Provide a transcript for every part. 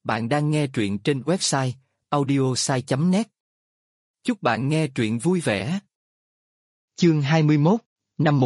Bạn đang nghe truyện trên website audiosai.net. Chúc bạn nghe truyện vui vẻ. Chương 21, năm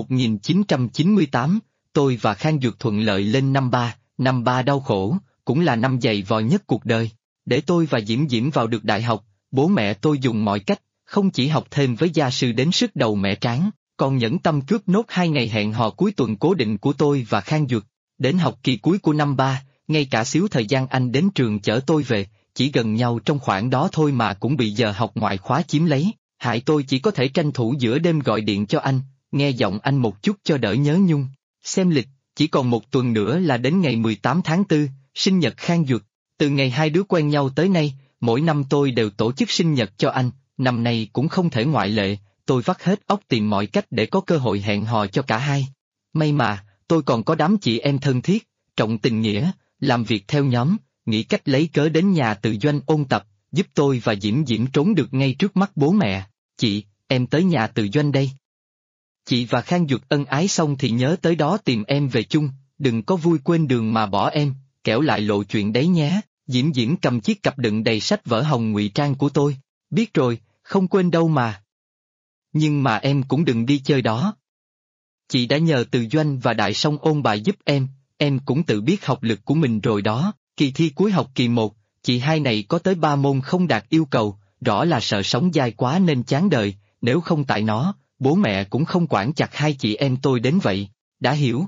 1998, tôi và Khang Dược thuận lợi lên năm ba đau khổ, cũng là năm dày vò nhất cuộc đời. Để tôi và Diễm Diễm vào được đại học, bố mẹ tôi dùng mọi cách, không chỉ học thêm với gia sư đến sức đầu mẹ trán, còn nhẫn tâm cướp nốt 2 ngày hẹn hò cuối tuần cố định của tôi và Khang Dược. Đến học kỳ cuối của năm 3, ngay cả xíu thời gian anh đến trường chở tôi về, chỉ gần nhau trong khoảng đó thôi mà cũng bị giờ học ngoại khóa chiếm lấy, hại tôi chỉ có thể tranh thủ giữa đêm gọi điện cho anh, nghe giọng anh một chút cho đỡ nhớ nhung. Xem lịch, chỉ còn một tuần nữa là đến ngày 18 tháng 4, sinh nhật Khang Dược. Từ ngày hai đứa quen nhau tới nay, mỗi năm tôi đều tổ chức sinh nhật cho anh, năm nay cũng không thể ngoại lệ, tôi vắt hết óc tìm mọi cách để có cơ hội hẹn hò cho cả hai. May mà, tôi còn có đám chị em thân thiết, trọng tình nghĩa, làm việc theo nhóm, nghĩ cách lấy cớ đến nhà Từ Doanh ôn tập, giúp tôi và Diễm Diễm trốn được ngay trước mắt bố mẹ. Chị, em tới nhà Từ Doanh đây. Chị và Khang Dược ân ái xong thì nhớ tới đó tìm em về chung, đừng có vui quên đường mà bỏ em, kẻo lại lộ chuyện đấy nhé. Diễm Diễm cầm chiếc cặp đựng đầy sách vở hồng ngụy trang của tôi, biết rồi, không quên đâu mà. Nhưng mà em cũng đừng đi chơi đó. Chị đã nhờ Từ Doanh và Đại Song ôn bài giúp em cũng tự biết học lực của mình rồi đó, kỳ thi cuối học kỳ 1, chị hai này có tới 3 môn không đạt yêu cầu, rõ là sợ sống dai quá nên chán đời, nếu không tại nó, bố mẹ cũng không quản chặt hai chị em tôi đến vậy, đã hiểu.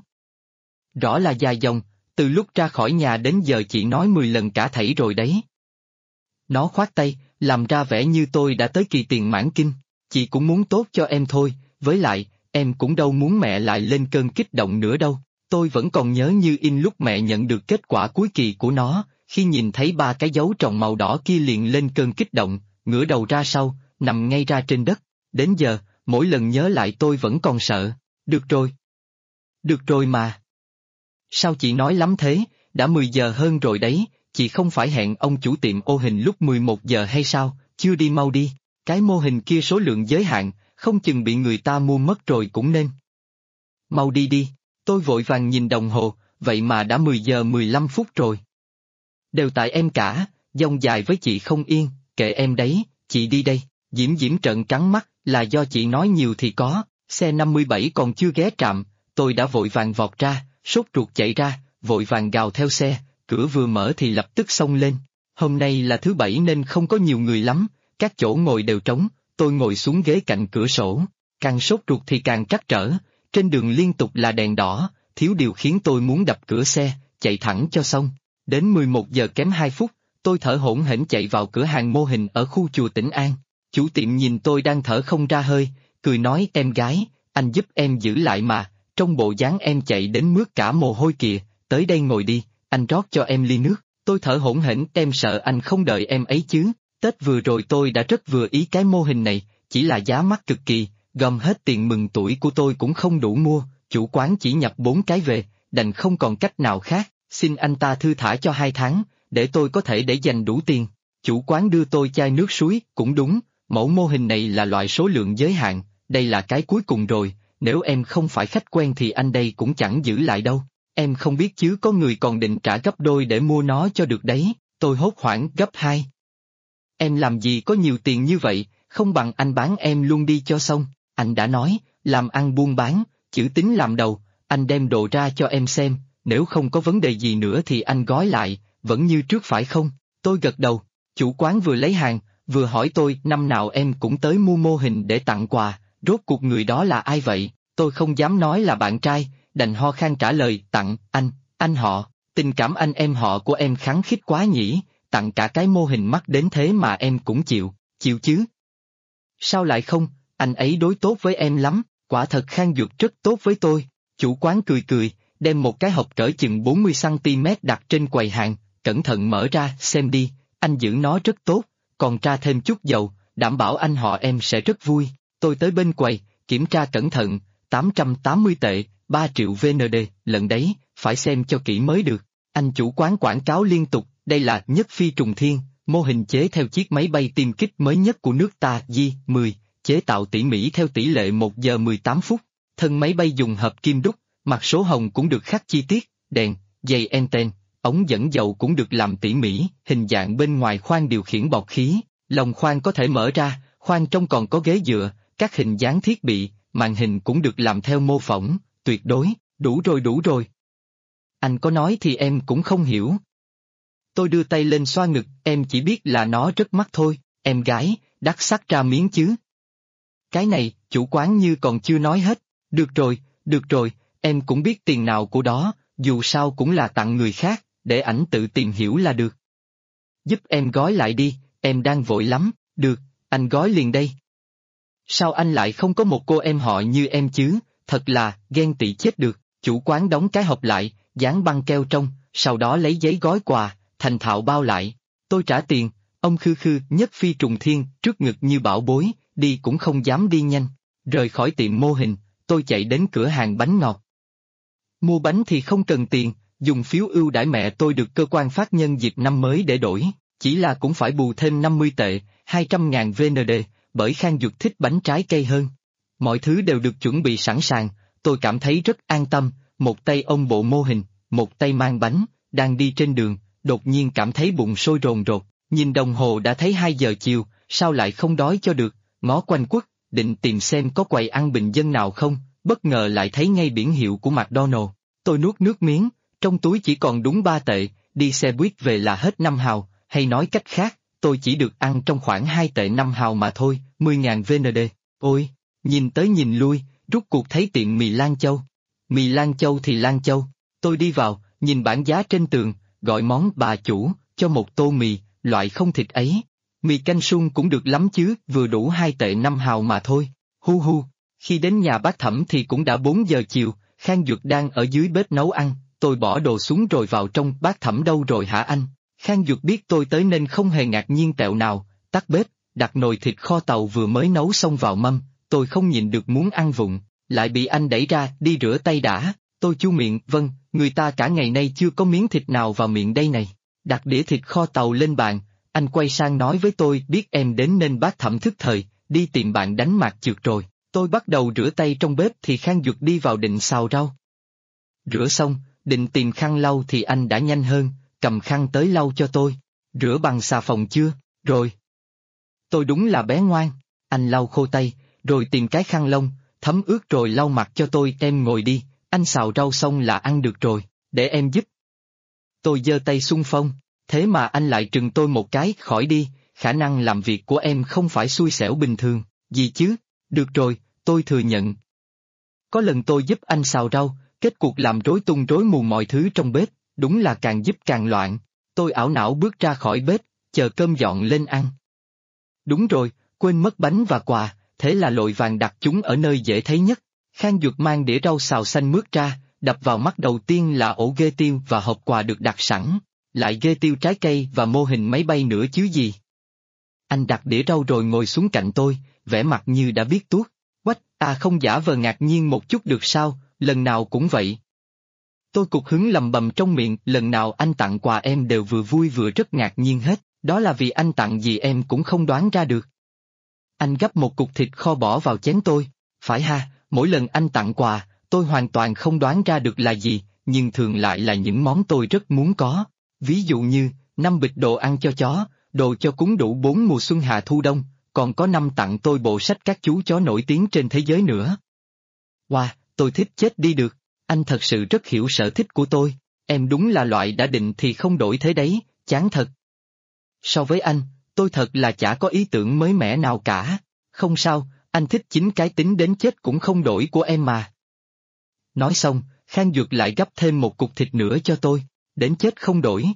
Rõ là dài dòng, từ lúc ra khỏi nhà đến giờ chị nói 10 lần cả thảy rồi đấy. Nó khoát tay, làm ra vẻ như tôi đã tới kỳ tiền mãn kinh, chị cũng muốn tốt cho em thôi, với lại, em cũng đâu muốn mẹ lại lên cơn kích động nữa đâu. Tôi vẫn còn nhớ như in lúc mẹ nhận được kết quả cuối kỳ của nó, khi nhìn thấy 3 cái dấu tròn màu đỏ kia liền lên cơn kích động, ngửa đầu ra sau, nằm ngay ra trên đất. Đến giờ, mỗi lần nhớ lại tôi vẫn còn sợ. Được rồi. Được rồi mà. Sao chị nói lắm thế, đã 10 giờ hơn rồi đấy, chị không phải hẹn ông chủ tiệm ô hình lúc 11 giờ hay sao, chưa đi mau đi, cái mô hình kia số lượng giới hạn, không chừng bị người ta mua mất rồi cũng nên. Mau đi đi. Tôi vội vàng nhìn đồng hồ, vậy mà đã 10 giờ 15 phút rồi. Đều tại em cả, dông dài với chị không yên, kệ em đấy, chị đi đây. Diễm Diễm trợn trắng mắt, là do chị nói nhiều thì có, xe 57 còn chưa ghé trạm, tôi đã vội vàng vọt ra, sốt ruột chạy ra, vội vàng gào theo xe, cửa vừa mở thì lập tức xông lên. Hôm nay là thứ Bảy nên không có nhiều người lắm, các chỗ ngồi đều trống, tôi ngồi xuống ghế cạnh cửa sổ, càng sốt ruột thì càng trắc trở. Trên đường liên tục là đèn đỏ, thiếu điều khiến tôi muốn đập cửa xe, chạy thẳng cho xong. Đến 11 giờ kém 2 phút, tôi thở hổn hển chạy vào cửa hàng mô hình ở khu chùa Tĩnh An. Chủ tiệm nhìn tôi đang thở không ra hơi, cười nói em gái, anh giúp em giữ lại mà, trong bộ dáng em chạy đến mướt cả mồ hôi kìa, tới đây ngồi đi, anh rót cho em ly nước. Tôi thở hổn hển, em sợ anh không đợi em ấy chứ, Tết vừa rồi tôi đã rất vừa ý cái mô hình này, chỉ là giá mắc cực kỳ. Gom hết tiền mừng tuổi của tôi cũng không đủ mua, chủ quán chỉ nhập 4 cái về, đành không còn cách nào khác, xin anh ta thư thả cho 2 tháng, để tôi có thể để dành đủ tiền. Chủ quán đưa tôi chai nước suối, cũng đúng, mẫu mô hình này là loại số lượng giới hạn, đây là cái cuối cùng rồi, nếu em không phải khách quen thì anh đây cũng chẳng giữ lại đâu. Em không biết chứ có người còn định trả gấp đôi để mua nó cho được đấy, tôi hốt hoảng gấp 2. Em làm gì có nhiều tiền như vậy, không bằng anh bán em luôn đi cho xong. Anh đã nói, làm ăn buôn bán, chữ tín làm đầu, anh đem đồ ra cho em xem, nếu không có vấn đề gì nữa thì anh gói lại, vẫn như trước phải không? Tôi gật đầu, chủ quán vừa lấy hàng, vừa hỏi tôi năm nào em cũng tới mua mô hình để tặng quà, rốt cuộc người đó là ai vậy? Tôi không dám nói là bạn trai, đành ho khan trả lời tặng anh họ, tình cảm anh em họ của em khăng khít quá nhỉ, tặng cả cái mô hình mắc đến thế mà em cũng chịu chứ? Sao lại không? Anh ấy đối tốt với em lắm, quả thật Khang Dược rất tốt với tôi. Chủ quán cười cười, đem một cái hộp cỡ chừng 40cm đặt trên quầy hàng, cẩn thận mở ra, xem đi, anh giữ nó rất tốt, còn tra thêm chút dầu, đảm bảo anh họ em sẽ rất vui. Tôi tới bên quầy, kiểm tra cẩn thận, 880 tệ, 3 triệu VND, lần đấy, phải xem cho kỹ mới được. Anh chủ quán quảng cáo liên tục, đây là nhất phi trùng thiên, mô hình chế theo chiếc máy bay tiêm kích mới nhất của nước ta, J-10. Chế tạo tỉ mỉ theo tỷ lệ 1 giờ 18 phút, thân máy bay dùng hợp kim đúc, mặt số hồng cũng được khắc chi tiết, đèn, dây anten, ống dẫn dầu cũng được làm tỉ mỉ, hình dạng bên ngoài khoang điều khiển bọt khí, lồng khoang có thể mở ra, khoang trong còn có ghế dựa, các hình dáng thiết bị, màn hình cũng được làm theo mô phỏng, tuyệt đối, đủ rồi đủ rồi. Anh có nói thì em cũng không hiểu. Tôi đưa tay lên xoa ngực, em chỉ biết là nó rất mắc thôi, em gái, đắt sắt ra miếng chứ. Cái này, chủ quán như còn chưa nói hết, được rồi, em cũng biết tiền nào của đó, dù sao cũng là tặng người khác, để ảnh tự tìm hiểu là được. Giúp em gói lại đi, em đang vội lắm, được, anh gói liền đây. Sao anh lại không có một cô em họ như em chứ, thật là, ghen tị chết được, chủ quán đóng cái hộp lại, dán băng keo trong, sau đó lấy giấy gói quà, thành thạo bao lại. Tôi trả tiền, ông khư khư nhất phi trùng thiên, trước ngực như bảo bối, đi cũng không dám đi nhanh. Rời khỏi tiệm mô hình, tôi chạy đến cửa hàng bánh ngọt. Mua bánh thì không cần tiền, dùng phiếu ưu đãi mẹ tôi được cơ quan phát nhân dịp năm mới để đổi, chỉ là cũng phải bù thêm 50 tệ, 200.000 VND, bởi Khang Duật thích bánh trái cây hơn. Mọi thứ đều được chuẩn bị sẵn sàng, tôi cảm thấy rất an tâm, một tay ôm bộ mô hình, một tay mang bánh, đang đi trên đường, đột nhiên cảm thấy bụng sôi rồn rột, nhìn đồng hồ đã thấy 2 giờ chiều, sao lại không đói cho được, ngó quanh quất, định tìm xem có quầy ăn bình dân nào không, bất ngờ lại thấy ngay biển hiệu của McDonald. Tôi nuốt nước miếng, trong túi chỉ còn đúng 3 tệ, đi xe buýt về là hết 5 hào, hay nói cách khác, tôi chỉ được ăn trong khoảng 2 tệ 5 hào mà thôi, 10.000 VND. Ôi, nhìn tới nhìn lui, rút cuộc thấy tiệm mì Lan Châu. Mì Lan Châu thì Lan Châu, tôi đi vào, nhìn bảng giá trên tường, gọi món bà chủ, cho một tô mì, loại không thịt ấy. Mì canh sung cũng được lắm chứ, vừa đủ 2 tệ 5 hào mà thôi. Hu hu, khi đến nhà bác Thẩm thì cũng đã 4 giờ chiều, Khang Duật đang ở dưới bếp nấu ăn, tôi bỏ đồ xuống rồi vào trong. Bác Thẩm đâu rồi hả anh? Khang Duật biết tôi tới nên không hề ngạc nhiên tẹo nào, tắt bếp, đặt nồi thịt kho tàu vừa mới nấu xong vào mâm, tôi không nhịn được muốn ăn vụng, lại bị anh đẩy ra, đi rửa tay đã. Tôi chu miệng, vâng, người ta cả ngày nay chưa có miếng thịt nào vào miệng đây này. Đặt đĩa thịt kho tàu lên bàn, anh quay sang nói với tôi, biết em đến nên bác Thẩm thức thời, đi tìm bạn đánh mạc trượt rồi. Tôi bắt đầu rửa tay trong bếp thì Khang Duật đi vào định xào rau. Rửa xong, định tìm khăn lau thì anh đã nhanh hơn, cầm khăn tới lau cho tôi. Rửa bằng xà phòng chưa? Rồi. Tôi đúng là bé ngoan, anh lau khô tay, rồi tìm cái khăn lông, thấm ướt rồi lau mặt cho tôi. Em ngồi đi, anh xào rau xong là ăn được rồi, để em giúp. Tôi giơ tay xung phong, thế mà anh lại trừng tôi một cái, khỏi đi, khả năng làm việc của em không phải xui xẻo bình thường, gì chứ, được rồi, tôi thừa nhận. Có lần tôi giúp anh xào rau, kết cuộc làm rối tung rối mù mọi thứ trong bếp, đúng là càng giúp càng loạn. Tôi ảo não bước ra khỏi bếp, chờ cơm dọn lên ăn. Đúng rồi, quên mất bánh và quà, thế là lội vàng đặt chúng ở nơi dễ thấy nhất. Khang Duật mang đĩa rau xào xanh mướt ra, đập vào mắt đầu tiên là ổ ghê tiêu và hộp quà được đặt sẵn, lại ghê tiêu trái cây và mô hình máy bay nữa chứ gì. Anh đặt đĩa rau rồi ngồi xuống cạnh tôi, vẻ mặt như đã biết tuốt. Quách, không giả vờ ngạc nhiên một chút được sao, lần nào cũng vậy. Tôi cục hứng lầm bầm trong miệng, lần nào anh tặng quà em đều vừa vui vừa rất ngạc nhiên hết, đó là vì anh tặng gì em cũng không đoán ra được. Anh gắp một cục thịt kho bỏ vào chén tôi, phải ha, mỗi lần anh tặng quà, tôi hoàn toàn không đoán ra được là gì, nhưng thường lại là những món tôi rất muốn có. Ví dụ như, 5 bịch đồ ăn cho chó, đồ cho cúng đủ 4 mùa xuân hạ thu đông, còn có 5 tặng tôi bộ sách các chú chó nổi tiếng trên thế giới nữa. Wow, tôi thích chết đi được, anh thật sự rất hiểu sở thích của tôi, em đúng là loại đã định thì không đổi thế đấy, chán thật. So với anh, tôi thật là chả có ý tưởng mới mẻ nào cả, không sao, anh thích chính cái tính đến chết cũng không đổi của em mà. Nói xong, Khang Duật lại gắp thêm một cục thịt nữa cho tôi, đến chết không đổi.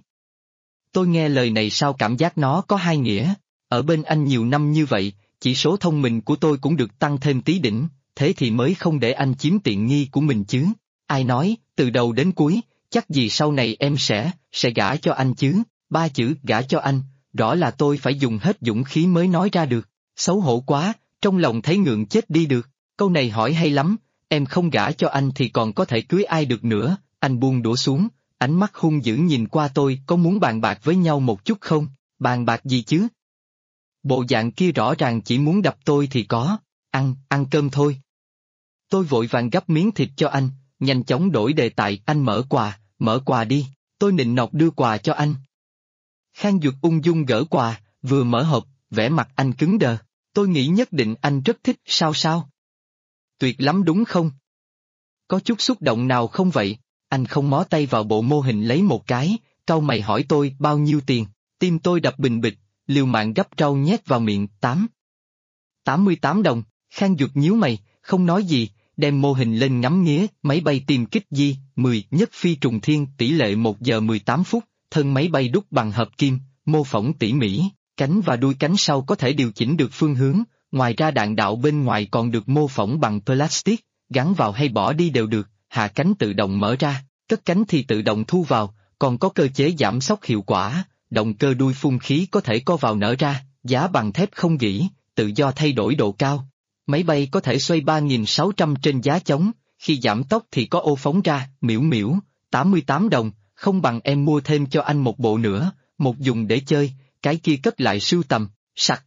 Tôi nghe lời này sao cảm giác nó có hai nghĩa, ở bên anh nhiều năm như vậy, chỉ số thông minh của tôi cũng được tăng thêm tí đỉnh, thế thì mới không để anh chiếm tiện nghi của mình chứ. Ai nói, từ đầu đến cuối, chắc gì sau này em sẽ gả cho anh chứ, 3 chữ gả cho anh, rõ là tôi phải dùng hết dũng khí mới nói ra được, xấu hổ quá, trong lòng thấy ngượng chết đi được, câu này hỏi hay lắm, em không gả cho anh thì còn có thể cưới ai được nữa, anh buông đũa xuống, ánh mắt hung dữ nhìn qua tôi, có muốn bàn bạc với nhau một chút không, bàn bạc gì chứ? Bộ dạng kia rõ ràng chỉ muốn đập tôi thì có, ăn cơm thôi. Tôi vội vàng gắp miếng thịt cho anh, nhanh chóng đổi đề tài, anh mở quà đi, Tôi nịnh nọt đưa quà cho anh. Khang Duật ung dung gỡ quà, vừa mở hộp, vẻ mặt anh cứng đờ. Tôi nghĩ nhất định anh rất thích, sao? Tuyệt lắm đúng không? Có chút xúc động nào không vậy? Anh không mó tay vào bộ mô hình lấy một cái, cau mày hỏi tôi bao nhiêu tiền. Tim tôi đập bình bịch, liều mạng gấp rau nhét vào miệng. 88 đồng. Khang Duật nhíu mày, không nói gì, đem mô hình lên ngắm nghía. Máy bay tiêm kích J-10 nhất phi trùng thiên, tỷ lệ 1 giờ 18 phút, thân máy bay đúc bằng hợp kim, mô phỏng tỉ mỉ, cánh và đuôi cánh sau có thể điều chỉnh được phương hướng, ngoài ra đạn đạo bên ngoài còn được mô phỏng bằng plastic, gắn vào hay bỏ đi đều được, hạ cánh tự động mở ra, cất cánh thì tự động thu vào, còn có cơ chế giảm xóc hiệu quả, động cơ đuôi phun khí có thể co vào nở ra, giá bằng thép không gỉ, tự do thay đổi độ cao. Máy bay có thể xoay 3.600 trên giá chống, khi giảm tốc thì có ô phóng ra. Miễu miễu, 88 đồng, không bằng em mua thêm cho anh một bộ nữa, một dùng để chơi, cái kia cất lại sưu tầm, sặc.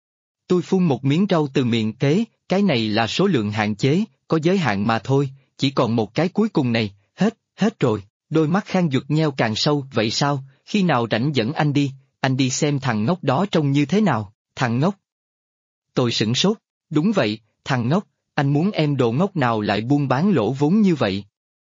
Tôi phun một miếng rau từ miệng kế, cái này là số lượng hạn chế, có giới hạn mà thôi, chỉ còn một cái cuối cùng này, hết rồi. Đôi mắt Khang Duật nheo càng sâu. Vậy sao, khi nào rảnh dẫn anh đi xem thằng ngốc đó trông như thế nào. Thằng ngốc? Tôi sửng sốt. Đúng vậy, thằng ngốc, anh muốn em đồ ngốc nào lại buôn bán lỗ vốn như vậy?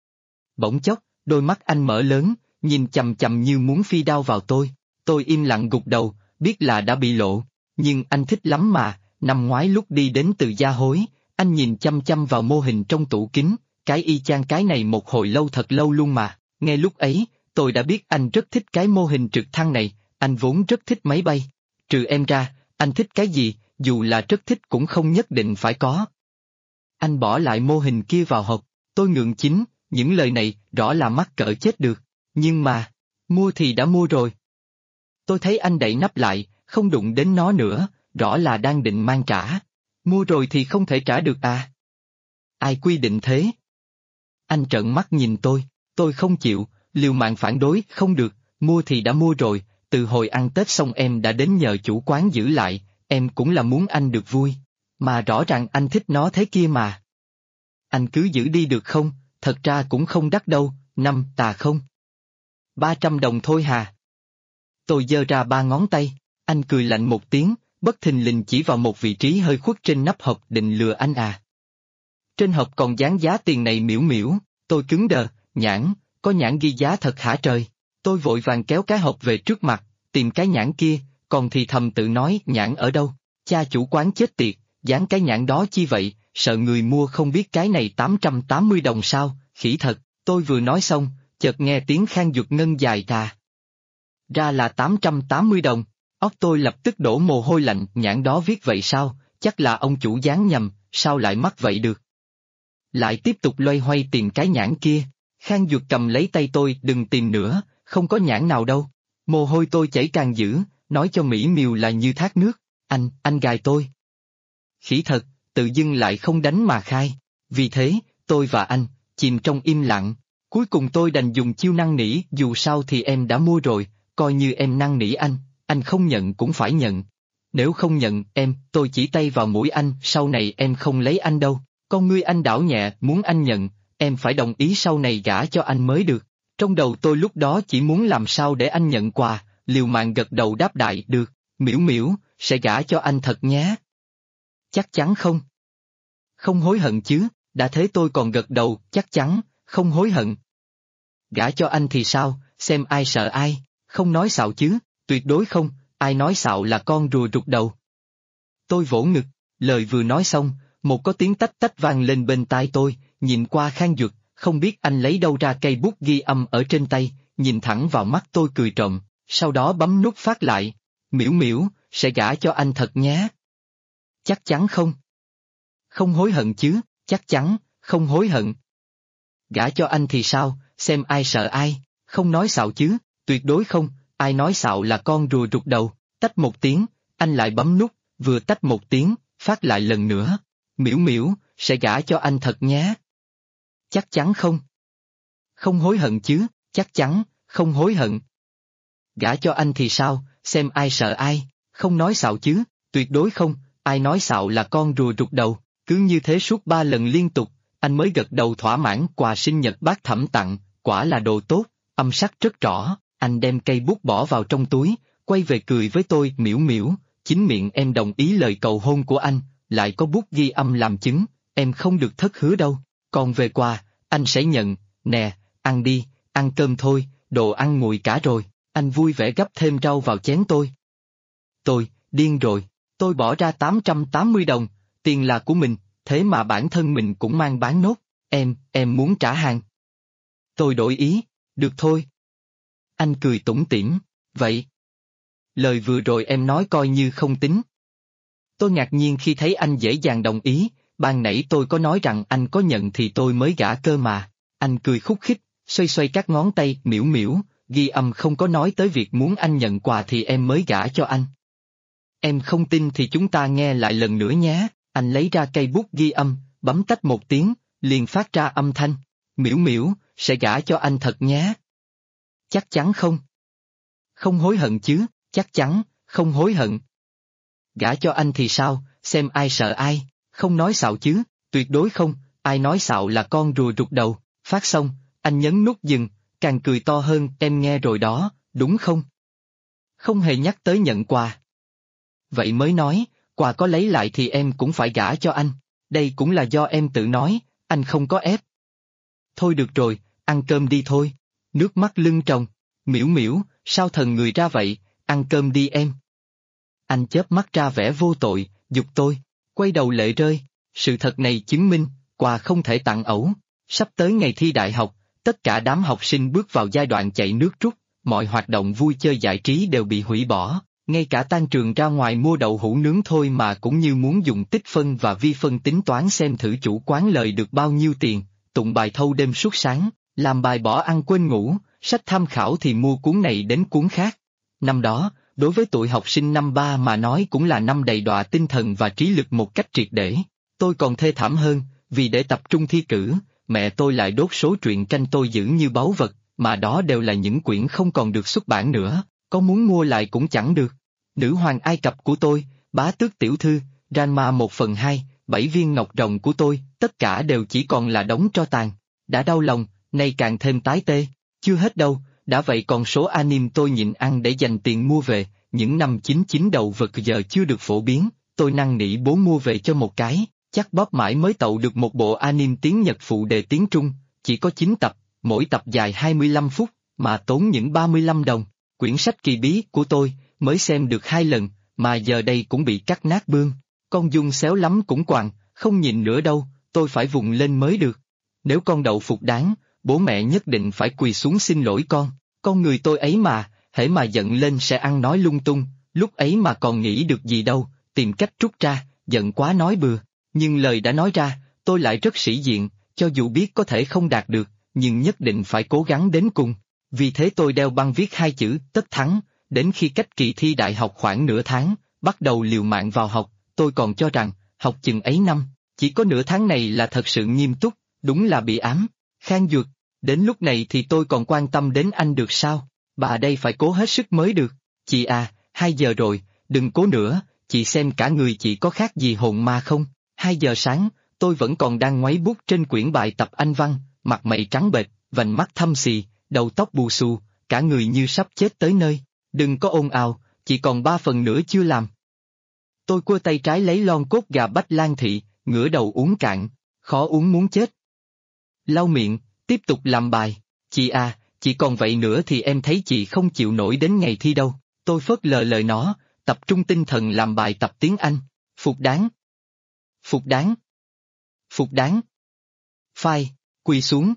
Bỗng chốc, đôi mắt anh mở lớn, nhìn chằm chằm như muốn phi đao vào tôi. Tôi im lặng gục đầu, biết là đã bị lộ, nhưng anh thích lắm mà. Năm ngoái lúc đi đến Từ Gia Hối, anh nhìn chăm chăm vào mô hình trong tủ kính, cái y chang cái này một hồi lâu, thật lâu luôn mà. Ngay lúc ấy, tôi đã biết anh rất thích cái mô hình trực thăng này, anh vốn rất thích máy bay. Trừ em ra, anh thích cái gì, dù là rất thích cũng không nhất định phải có. Anh bỏ lại mô hình kia vào hộp, tôi ngượng chín, những lời này rõ là mắc cỡ chết được, nhưng mà, mua thì đã mua rồi. Tôi thấy anh đậy nắp lại, không đụng đến nó nữa, rõ là đang định mang trả. Mua rồi thì không thể trả được à? Ai quy định thế? Anh trợn mắt nhìn tôi không chịu, liều mạng phản đối. Không được, mua thì đã mua rồi, từ hồi ăn Tết xong em đã đến nhờ chủ quán giữ lại, em cũng là muốn anh được vui, mà rõ ràng anh thích nó thế kia mà. Anh cứ giữ đi được không, thật ra cũng không đắt đâu, không. 300 đồng thôi hà. Tôi giơ ra 3 ngón tay, anh cười lạnh một tiếng, bất thình lình chỉ vào một vị trí hơi khuất trên nắp hộp. Định lừa anh à? Trên hộp còn dán giá tiền này. Miễu miễu, tôi cứng đờ. Nhãn, có nhãn ghi giá thật hả trời? Tôi vội vàng kéo cái hộp về trước mặt, tìm cái nhãn kia, còn thì thầm tự nói nhãn ở đâu? Cha chủ quán chết tiệt, dán cái nhãn đó chi vậy, sợ người mua không biết cái này 880 đồng sao, khỉ thật. Tôi vừa nói xong, chợt nghe tiếng Khang Duật ngân dài ra là 880 đồng. Óc tôi lập tức đổ mồ hôi lạnh. Nhãn đó viết vậy sao, chắc là ông chủ dán nhầm, sao lại mắc vậy được? Lại tiếp tục loay hoay tìm cái nhãn kia. Khang Duật cầm lấy tay tôi. Đừng tìm nữa, không có nhãn nào đâu. Mồ hôi tôi chảy càng dữ, nói cho mỹ miều là như thác nước. Anh gài tôi. Khỉ thật, tự dưng lại không đánh mà khai. Vì thế, tôi và anh, chìm trong im lặng. Cuối cùng tôi đành dùng chiêu năn nỉ. Dù sao thì em đã mua rồi, coi như em năn nỉ anh không nhận cũng phải nhận. Nếu không nhận tôi chỉ tay vào mũi anh. Sau này em không lấy anh đâu. Con ngươi anh đảo nhẹ. Muốn anh nhận, em phải đồng ý sau này gả cho anh mới được. Trong đầu tôi lúc đó chỉ muốn làm sao để anh nhận quà, liều mạng gật đầu đáp đại. Được, miễu miễu, sẽ gả cho anh thật nhé. Chắc chắn không? Không hối hận chứ? Đã thế tôi còn gật đầu. Chắc chắn, không hối hận. Gả cho anh thì sao, xem ai sợ ai, không nói xạo chứ, tuyệt đối không, ai nói xạo là con rùa rụt đầu. Tôi vỗ ngực, lời vừa nói xong, một có tiếng tách tách vang lên bên tai tôi, nhìn qua Khang Duật, không biết anh lấy đâu ra cây bút ghi âm ở trên tay, nhìn thẳng vào mắt tôi cười trộm, sau đó bấm nút phát lại. Miễu miễu, sẽ gả cho anh thật nhé. Chắc chắn không? Không hối hận chứ? Chắc chắn, không hối hận. Gả cho anh thì sao, xem ai sợ ai, không nói xạo chứ, tuyệt đối không, ai nói xạo là con rùa rụt đầu. Tách một tiếng, anh lại bấm nút, vừa tách một tiếng, phát lại lần nữa. Miễu miễu, sẽ gả cho anh thật nhé. Chắc chắn không? Không hối hận chứ? Chắc chắn, không hối hận. Gả cho anh thì sao, xem ai sợ ai, không nói xạo chứ, tuyệt đối không, ai nói xạo là con rùa rụt đầu. Cứ như thế suốt 3 lần liên tục, anh mới gật đầu thỏa mãn. Quà sinh nhật bác Thẩm tặng, quả là đồ tốt, âm sắc rất rõ, anh đem cây bút bỏ vào trong túi, quay về cười với tôi, Miễu Miễu, chính miệng em đồng ý lời cầu hôn của anh, lại có bút ghi âm làm chứng, em không được thất hứa đâu, còn về quà, anh sẽ nhận, nè, ăn đi, ăn cơm thôi, đồ ăn nguội cả rồi, anh vui vẻ gắp thêm rau vào chén tôi. Tôi, điên rồi, tôi bỏ ra 880 đồng, tiền là của mình, thế mà bản thân mình cũng mang bán nốt, em muốn trả hàng. Tôi đổi ý, được thôi. Anh cười tủm tỉm, vậy. Lời vừa rồi em nói coi như không tính. Tôi ngạc nhiên khi thấy anh dễ dàng đồng ý, ban nãy tôi có nói rằng anh có nhận thì tôi mới gả cơ mà. Anh cười khúc khích, xoay xoay các ngón tay, Miễu Miễu, ghi âm không có nói tới việc muốn anh nhận quà thì em mới gả cho anh. Em không tin thì chúng ta nghe lại lần nữa nhé. Anh lấy ra cây bút ghi âm, bấm tách một tiếng, liền phát ra âm thanh. Miễu Miễu, sẽ gả cho anh thật nhé. Chắc chắn không? Không hối hận chứ, chắc chắn, không hối hận. Gả cho anh thì sao, xem ai sợ ai, không nói xạo chứ, tuyệt đối không, ai nói xạo là con rùa rụt đầu. Phát xong, anh nhấn nút dừng, càng cười to hơn, em nghe rồi đó, đúng không? Không hề nhắc tới nhận quà. Vậy mới nói, quà có lấy lại thì em cũng phải gả cho anh, đây cũng là do em tự nói, anh không có ép. Thôi được rồi, ăn cơm đi thôi. Nước mắt lưng tròng, Miễu Miễu, sao thần người ra vậy, ăn cơm đi em. Anh chớp mắt ra vẻ vô tội, giục tôi, quay đầu lệ rơi, sự thật này chứng minh, quà không thể tặng ẩu. Sắp tới ngày thi đại học, tất cả đám học sinh bước vào giai đoạn chạy nước rút, mọi hoạt động vui chơi giải trí đều bị hủy bỏ, ngay cả tan trường ra ngoài mua đậu hũ nướng thôi mà cũng như muốn dùng tích phân và vi phân tính toán xem thử chủ quán lời được bao nhiêu tiền, tụng bài thâu đêm suốt sáng, làm bài bỏ ăn quên ngủ, sách tham khảo thì mua cuốn này đến cuốn khác. Năm đó, đối với tụi học sinh năm ba mà nói cũng là năm đầy đọa tinh thần và trí lực một cách triệt để. Tôi còn thê thảm hơn, vì để tập trung thi cử, mẹ tôi lại đốt số truyện tranh tôi giữ như báu vật, mà đó đều là những quyển không còn được xuất bản nữa, có muốn mua lại cũng chẳng được. Nữ hoàng Ai Cập của tôi, Bá Tước Tiểu Thư, Ranma 1/2, 7 viên ngọc rồng của tôi, tất cả đều chỉ còn là đống tro tàn. Đã đau lòng, nay càng thêm tái tê. Chưa hết đâu, đã vậy còn số anime tôi nhịn ăn để dành tiền mua về, những năm 99 đầu vật giờ chưa được phổ biến, tôi năn nỉ bố mua về cho một cái, chắc bóp mãi mới tậu được một bộ anime tiếng Nhật phụ đề tiếng Trung, chỉ có 9 tập, mỗi tập dài 25 phút, mà tốn những 35 đồng. Quyển sách kỳ bí của tôi, mới xem được 2 lần, mà giờ đây cũng bị cắt nát bươm. Con Dung xéo lắm cũng quàng, không nhìn nữa đâu, tôi phải vùng lên mới được. Nếu con đậu phục đáng, bố mẹ nhất định phải quỳ xuống xin lỗi con người tôi ấy mà, hễ mà giận lên sẽ ăn nói lung tung, lúc ấy mà còn nghĩ được gì đâu, tìm cách trút ra, giận quá nói bừa. Nhưng lời đã nói ra, tôi lại rất sĩ diện, cho dù biết có thể không đạt được, nhưng nhất định phải cố gắng đến cùng. Vì thế tôi đeo băng viết 2 chữ, tất thắng, đến khi cách kỳ thi đại học khoảng nửa tháng, bắt đầu liều mạng vào học, tôi còn cho rằng, học chừng ấy năm, chỉ có nửa tháng này là thật sự nghiêm túc, đúng là bị ám. Khang Duật, đến lúc này thì tôi còn quan tâm đến anh được sao, bà đây phải cố hết sức mới được. Chị à, 2 giờ rồi, đừng cố nữa, chị xem cả người chị có khác gì hồn ma không. 2 giờ sáng, tôi vẫn còn đang ngoáy bút trên quyển bài tập Anh văn, mặt mày trắng bệch, vành mắt thâm xì, đầu tóc bù xù, cả người như sắp chết tới nơi. Đừng có ồn ào, chỉ còn 3 phần nữa chưa làm. Tôi cua tay trái lấy lon cốt gà Bách Lan Thị, ngửa đầu uống cạn, khó uống muốn chết. Lau miệng, tiếp tục làm bài. Chị à, chị còn vậy nữa thì em thấy chị không chịu nổi đến ngày thi đâu. Tôi phớt lờ lời nó, tập trung tinh thần làm bài tập tiếng Anh. Phục đáng. Phục đáng. Phục đáng. Phai, quỳ xuống.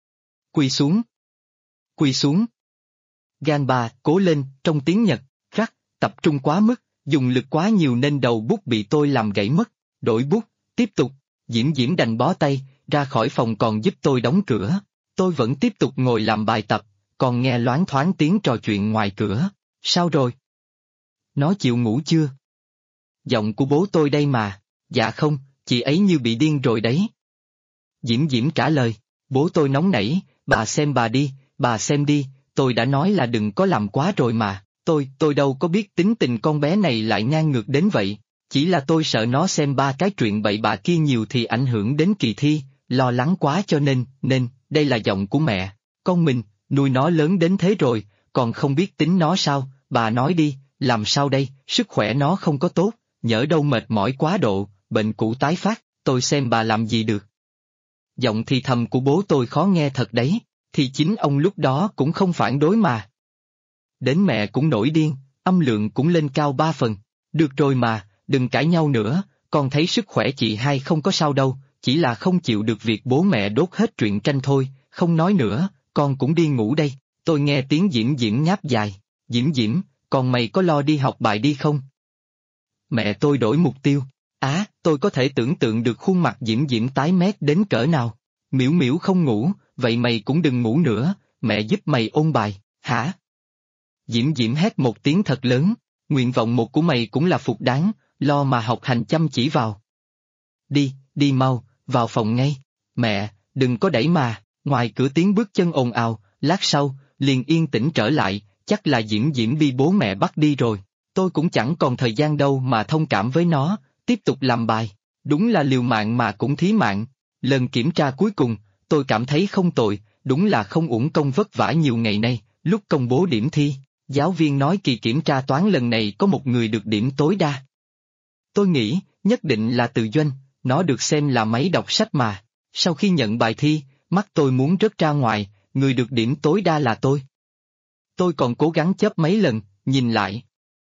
Quỳ xuống. Quỳ xuống. Ganba, cố lên, trong tiếng Nhật, rắc, tập trung quá mức, dùng lực quá nhiều nên đầu bút bị tôi làm gãy mất. Đổi bút, tiếp tục, Diễm Diễm đành bó tay, ra khỏi phòng còn giúp tôi đóng cửa. Tôi vẫn tiếp tục ngồi làm bài tập, còn nghe loáng thoáng tiếng trò chuyện ngoài cửa. Sao rồi? Nó chịu ngủ chưa? Giọng của bố tôi đây mà. Dạ không, chị ấy như bị điên rồi đấy. Diễm Diễm trả lời, bố tôi nóng nảy, bà xem bà đi, bà xem đi, tôi đã nói là đừng có làm quá rồi mà, tôi đâu có biết tính tình con bé này lại ngang ngược đến vậy, chỉ là tôi sợ nó xem 3 cái chuyện bậy bạ kia nhiều thì ảnh hưởng đến kỳ thi, lo lắng quá cho nên, đây là giọng của mẹ, con nuôi nó lớn đến thế rồi, còn không biết tính nó sao, bà nói đi, làm sao đây, sức khỏe nó không có tốt, nhỡ đâu mệt mỏi quá độ, bệnh cũ tái phát, tôi xem bà làm gì được. Giọng thì thầm của bố tôi khó nghe thật đấy, thì chính ông lúc đó cũng không phản đối mà. Đến mẹ cũng nổi điên, âm lượng cũng lên cao 3 phần, được rồi mà, đừng cãi nhau nữa, con thấy sức khỏe chị hai không có sao đâu, chỉ là không chịu được việc bố mẹ đốt hết truyện tranh thôi, không nói nữa, con cũng đi ngủ đây. Tôi nghe tiếng Diễm Diễm ngáp dài, Diễm Diễm, còn mày có lo đi học bài đi không? Mẹ tôi đổi mục tiêu, tôi có thể tưởng tượng được khuôn mặt Diễm Diễm tái mét đến cỡ nào. Miễu Miễu không ngủ, vậy mày cũng đừng ngủ nữa, mẹ giúp mày ôn bài, hả? Diễm Diễm hét một tiếng thật lớn, nguyện vọng một của mày cũng là phục đáng, lo mà học hành chăm chỉ vào. Đi, đi mau, vào phòng ngay, mẹ, đừng có đẩy mà, ngoài cửa tiếng bước chân ồn ào, lát sau, liền yên tĩnh trở lại, chắc là Diễm Diễm bị bố mẹ bắt đi rồi. Tôi cũng chẳng còn thời gian đâu mà thông cảm với nó, tiếp tục làm bài. Đúng là liều mạng mà cũng thí mạng. Lần kiểm tra cuối cùng, tôi cảm thấy không tồi, đúng là không uổng công vất vả nhiều ngày nay. Lúc công bố điểm thi, giáo viên nói kỳ kiểm tra toán lần này có một người được điểm tối đa. Tôi nghĩ, nhất định là Từ Doanh, nó được xem là máy đọc sách mà. Sau khi nhận bài thi, mắt tôi muốn rớt ra ngoài, người được điểm tối đa là tôi. Tôi còn cố gắng chớp mấy lần, nhìn lại.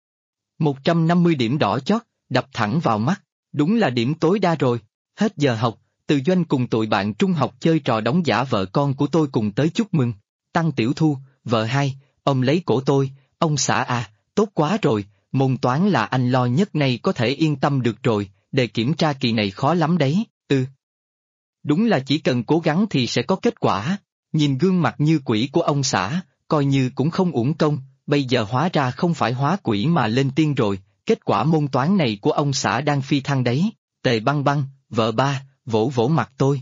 150 điểm đỏ chót, đập thẳng vào mắt, đúng là điểm tối đa rồi. Hết giờ học, Từ Doanh cùng tụi bạn trung học chơi trò đóng giả vợ con của tôi cùng tới chúc mừng. Tăng Tiểu Thu, vợ hai, ông lấy cổ tôi, ông xã à, tốt quá rồi, môn toán là anh lo nhất này có thể yên tâm được rồi, đề kiểm tra kỳ này khó lắm đấy, Đúng là chỉ cần cố gắng thì sẽ có kết quả, nhìn gương mặt như quỷ của ông xã, coi như cũng không uổng công, bây giờ hóa ra không phải hóa quỷ mà lên tiên rồi, kết quả môn toán này của ông xã đang phi thăng đấy. Tề Băng Băng, vợ ba, vỗ vỗ mặt tôi,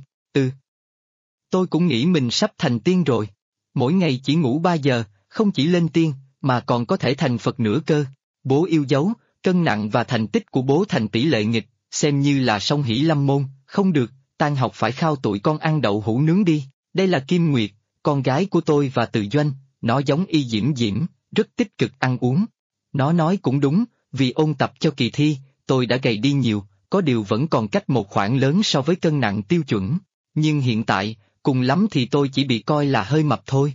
Tôi cũng nghĩ mình sắp thành tiên rồi. Mỗi ngày chỉ ngủ 3 giờ, không chỉ lên tiên, mà còn có thể thành Phật nữa cơ. Bố yêu dấu, cân nặng và thành tích của bố thành tỷ lệ nghịch, xem như là song hỷ lâm môn, không được, tan học phải khao tụi con ăn đậu hũ nướng đi. Đây là Kim Nguyệt, con gái của tôi và Từ Doanh, nó giống y Diễm Diễm, rất tích cực ăn uống. Nó nói cũng đúng, vì ôn tập cho kỳ thi, tôi đã gầy đi nhiều, có điều vẫn còn cách một khoảng lớn so với cân nặng tiêu chuẩn. Nhưng hiện tại, cùng lắm thì tôi chỉ bị coi là hơi mập thôi,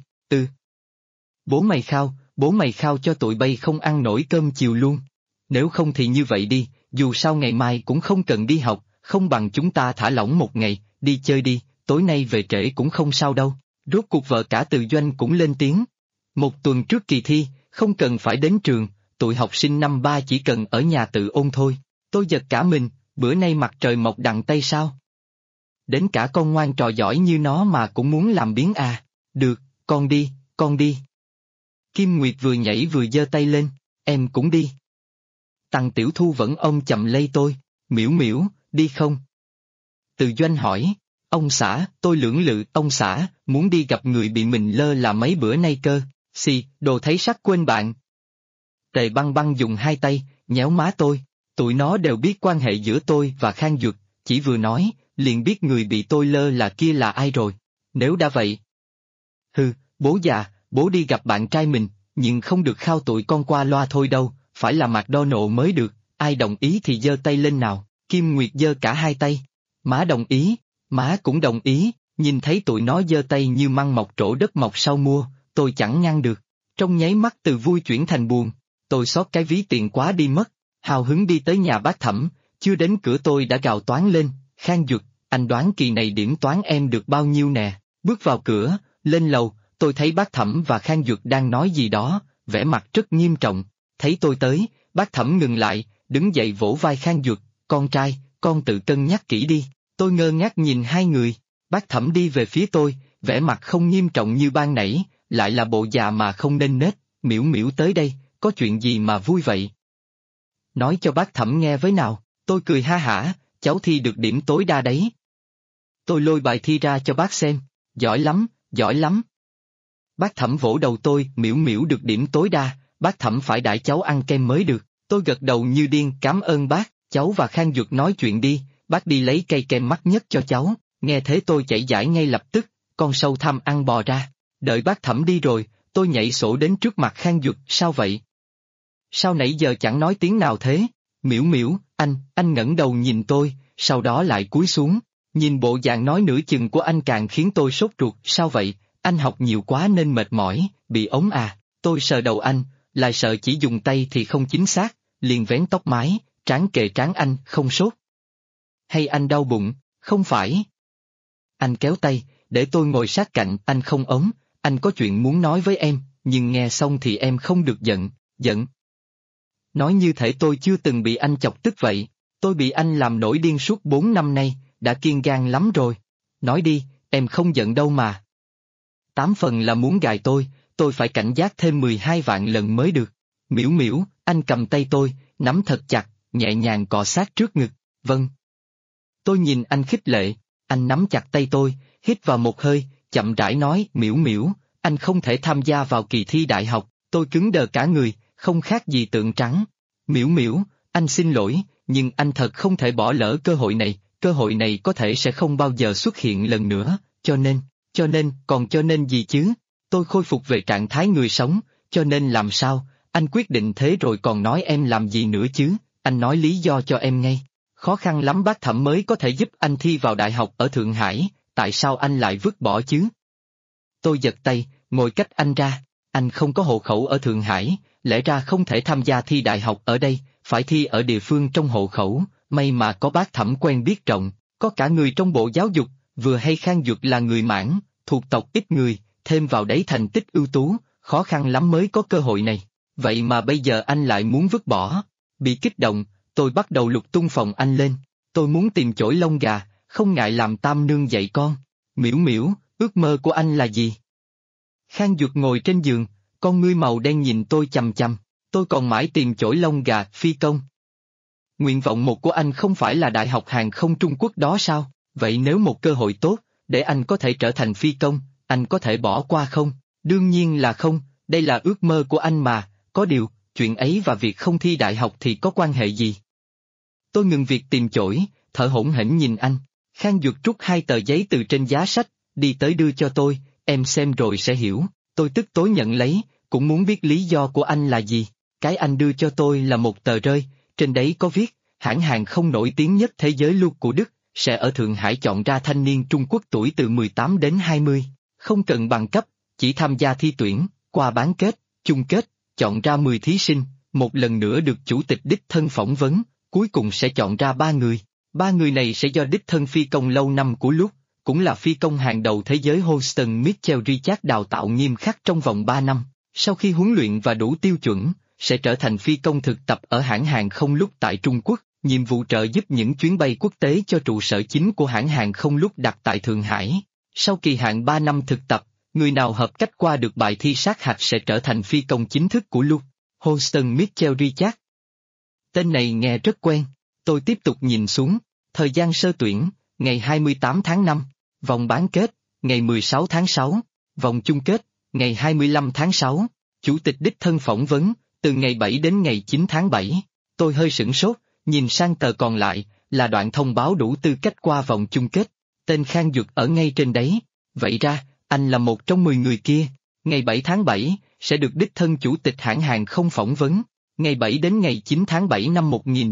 Bố mày khao cho tụi bay không ăn nổi cơm chiều luôn. Nếu không thì như vậy đi, dù sao ngày mai cũng không cần đi học, không bằng chúng ta thả lỏng một ngày, đi chơi đi, tối nay về trễ cũng không sao đâu. Rốt cuộc vợ cả Từ Doanh cũng lên tiếng. Một tuần trước kỳ thi, không cần phải đến trường, tụi học sinh năm ba chỉ cần ở nhà tự ôn thôi. Tôi giật cả mình, bữa nay mặt trời mọc đằng Tây sao? Đến cả con ngoan trò giỏi như nó mà cũng muốn làm biếng à? Được, con đi. Kim Nguyệt vừa nhảy vừa giơ tay lên, em cũng đi. Tăng Tiểu Thu vẫn ôm chầm lấy tôi, Miễu Miễu, đi không? Từ Doanh hỏi, ông xã, tôi lưỡng lự, ông xã, muốn đi gặp người bị mình lơ là mấy bữa nay cơ, đồ thấy sắc quên bạn. Tề Băng Băng dùng hai tay, nhéo má tôi, tụi nó đều biết quan hệ giữa tôi và Khang Duật, chỉ vừa nói, liền biết người bị tôi lơ là kia là ai rồi, nếu đã vậy. Bố già, bố đi gặp bạn trai mình, nhưng không được khao tụi con qua loa thôi đâu, phải là McDonald mới được, ai đồng ý thì giơ tay lên nào. Kim Nguyệt giơ cả hai tay. Má đồng ý, má cũng đồng ý, nhìn thấy tụi nó giơ tay như măng mọc trổ đất mọc sau mưa, tôi chẳng ngăn được. Trong nháy mắt từ vui chuyển thành buồn, tôi xót cái ví tiền quá đi mất, hào hứng đi tới nhà bác Thẩm, chưa đến cửa tôi đã gào toán lên, Khang Duật, anh đoán kỳ này điểm toán em được bao nhiêu nè, bước vào cửa, lên lầu, tôi thấy bác Thẩm và Khang Duật đang nói gì đó, vẻ mặt rất nghiêm trọng, thấy tôi tới, bác Thẩm ngừng lại, đứng dậy vỗ vai Khang Duật, con trai, con tự cân nhắc kỹ đi, tôi ngơ ngác nhìn hai người, bác Thẩm đi về phía tôi, vẻ mặt không nghiêm trọng như ban nãy, lại là bộ già mà không nên nết, Miễu Miễu tới đây, có chuyện gì mà vui vậy? Nói cho bác Thẩm nghe với nào, tôi cười ha hả, cháu thi được điểm tối đa đấy. Tôi lôi bài thi ra cho bác xem, giỏi lắm, giỏi lắm. Bác Thẩm vỗ đầu tôi, Miễu Miễu được điểm tối đa, bác Thẩm phải đãi cháu ăn kem mới được, tôi gật đầu như điên, cảm ơn bác, cháu và Khang Duật nói chuyện đi, bác đi lấy cây kem mắc nhất cho cháu, nghe thế tôi chảy dãi ngay lập tức, con sâu tham ăn bò ra. Đợi bác Thẩm đi rồi, tôi nhảy sổ đến trước mặt Khang Duật, sao vậy? Sao nãy giờ chẳng nói tiếng nào thế? Miễu Miễu, anh ngẩng đầu nhìn tôi, sau đó lại cúi xuống. Nhìn bộ dạng nói nửa chừng của anh càng khiến tôi sốt ruột, sao vậy? Anh học nhiều quá nên mệt mỏi, bị ốm à? Tôi sờ đầu anh, lại sợ chỉ dùng tay thì không chính xác, liền vén tóc mái, trán kề trán anh, không sốt. Hay anh đau bụng? Không phải. Anh kéo tay, để tôi ngồi sát cạnh, anh không ốm, anh có chuyện muốn nói với em, nhưng nghe xong thì em không được giận. Nói như thể tôi chưa từng bị anh chọc tức vậy, tôi bị anh làm nổi điên suốt 4 năm nay, đã kiên gan lắm rồi. Nói đi, em không giận đâu mà. 8 phần là muốn gài tôi phải cảnh giác thêm 12 vạn lần mới được. Miễu Miễu, anh cầm tay tôi, nắm thật chặt, nhẹ nhàng cọ sát trước ngực, vâng. Tôi nhìn anh khích lệ, anh nắm chặt tay tôi, hít vào một hơi, chậm rãi nói, Miễu Miễu, anh không thể tham gia vào kỳ thi đại học, tôi cứng đờ cả người, không khác gì tượng trắng. Miễu Miễu, anh xin lỗi, nhưng anh thật không thể bỏ lỡ cơ hội này có thể sẽ không bao giờ xuất hiện lần nữa, cho nên gì chứ? Tôi khôi phục về trạng thái người sống, cho nên làm sao, anh quyết định thế rồi còn nói em làm gì nữa chứ, anh nói lý do cho em ngay. Khó khăn lắm bác Thẩm mới có thể giúp anh thi vào đại học ở Thượng Hải, tại sao anh lại vứt bỏ chứ? Tôi giật tay, ngồi cách anh ra, anh không có hộ khẩu ở Thượng Hải, lẽ ra không thể tham gia thi đại học ở đây, phải thi ở địa phương trong hộ khẩu, may mà có bác Thẩm quen biết rộng, có cả người trong bộ giáo dục, vừa hay Khang Duật là người Mãn, thuộc tộc ít người, thêm vào đấy thành tích ưu tú, khó khăn lắm mới có cơ hội này, vậy mà bây giờ anh lại muốn vứt bỏ. Bị kích động, tôi bắt đầu lục tung phòng anh lên, tôi muốn tìm chổi lông gà, không ngại làm tam nương dạy con. Miễu Miễu, ước mơ của anh là gì? Khang Duật ngồi trên giường, con ngươi màu đen nhìn tôi chằm chằm, tôi còn mãi tìm chổi lông gà, phi công. Nguyện vọng một của anh không phải là Đại học Hàng không Trung Quốc đó sao? Vậy nếu một cơ hội tốt, để anh có thể trở thành phi công, anh có thể bỏ qua không? Đương nhiên là không, đây là ước mơ của anh mà, có điều, chuyện ấy và việc không thi đại học thì có quan hệ gì? Tôi ngừng việc tìm chổi, thở hổn hển nhìn anh. Khang Duật rút 2 tờ giấy từ trên giá sách, đi tới đưa cho tôi, em xem rồi sẽ hiểu. Tôi tức tối nhận lấy, cũng muốn biết lý do của anh là gì. Cái anh đưa cho tôi là một tờ rơi, trên đấy có viết, hãng hàng không nổi tiếng nhất thế giới luôn của Đức, sẽ ở Thượng Hải chọn ra thanh niên Trung Quốc tuổi từ 18 đến 20, không cần bằng cấp, chỉ tham gia thi tuyển, qua bán kết, chung kết, chọn ra 10 thí sinh, một lần nữa được chủ tịch đích thân phỏng vấn, cuối cùng sẽ chọn ra 3 người. 3 người này sẽ do đích thân phi công lâu năm của lúc, cũng là phi công hàng đầu thế giới Houston Mitchell Richard đào tạo nghiêm khắc trong vòng 3 năm, sau khi huấn luyện và đủ tiêu chuẩn, sẽ trở thành phi công thực tập ở hãng hàng không lúc tại Trung Quốc, nhiệm vụ trợ giúp những chuyến bay quốc tế cho trụ sở chính của hãng hàng không lúc đặt tại Thượng Hải. Sau kỳ hạn 3 năm thực tập, người nào hợp cách qua được bài thi sát hạch sẽ trở thành phi công chính thức của lúc, Houston Mitchell Richard. Tên này nghe rất quen, tôi tiếp tục nhìn xuống, thời gian sơ tuyển, ngày 28 tháng 5, vòng bán kết, ngày 16 tháng 6, vòng chung kết, ngày 25 tháng 6, chủ tịch đích thân phỏng vấn, từ ngày 7 đến ngày 9 tháng 7. Tôi hơi sửng sốt, nhìn sang tờ còn lại, là đoạn thông báo đủ tư cách qua vòng chung kết, tên Khang Duật ở ngay trên đấy, vậy ra, anh là một trong 10 người kia, ngày 7 tháng 7, sẽ được đích thân chủ tịch hãng hàng không phỏng vấn. Ngày 7 đến ngày 9 tháng 7 năm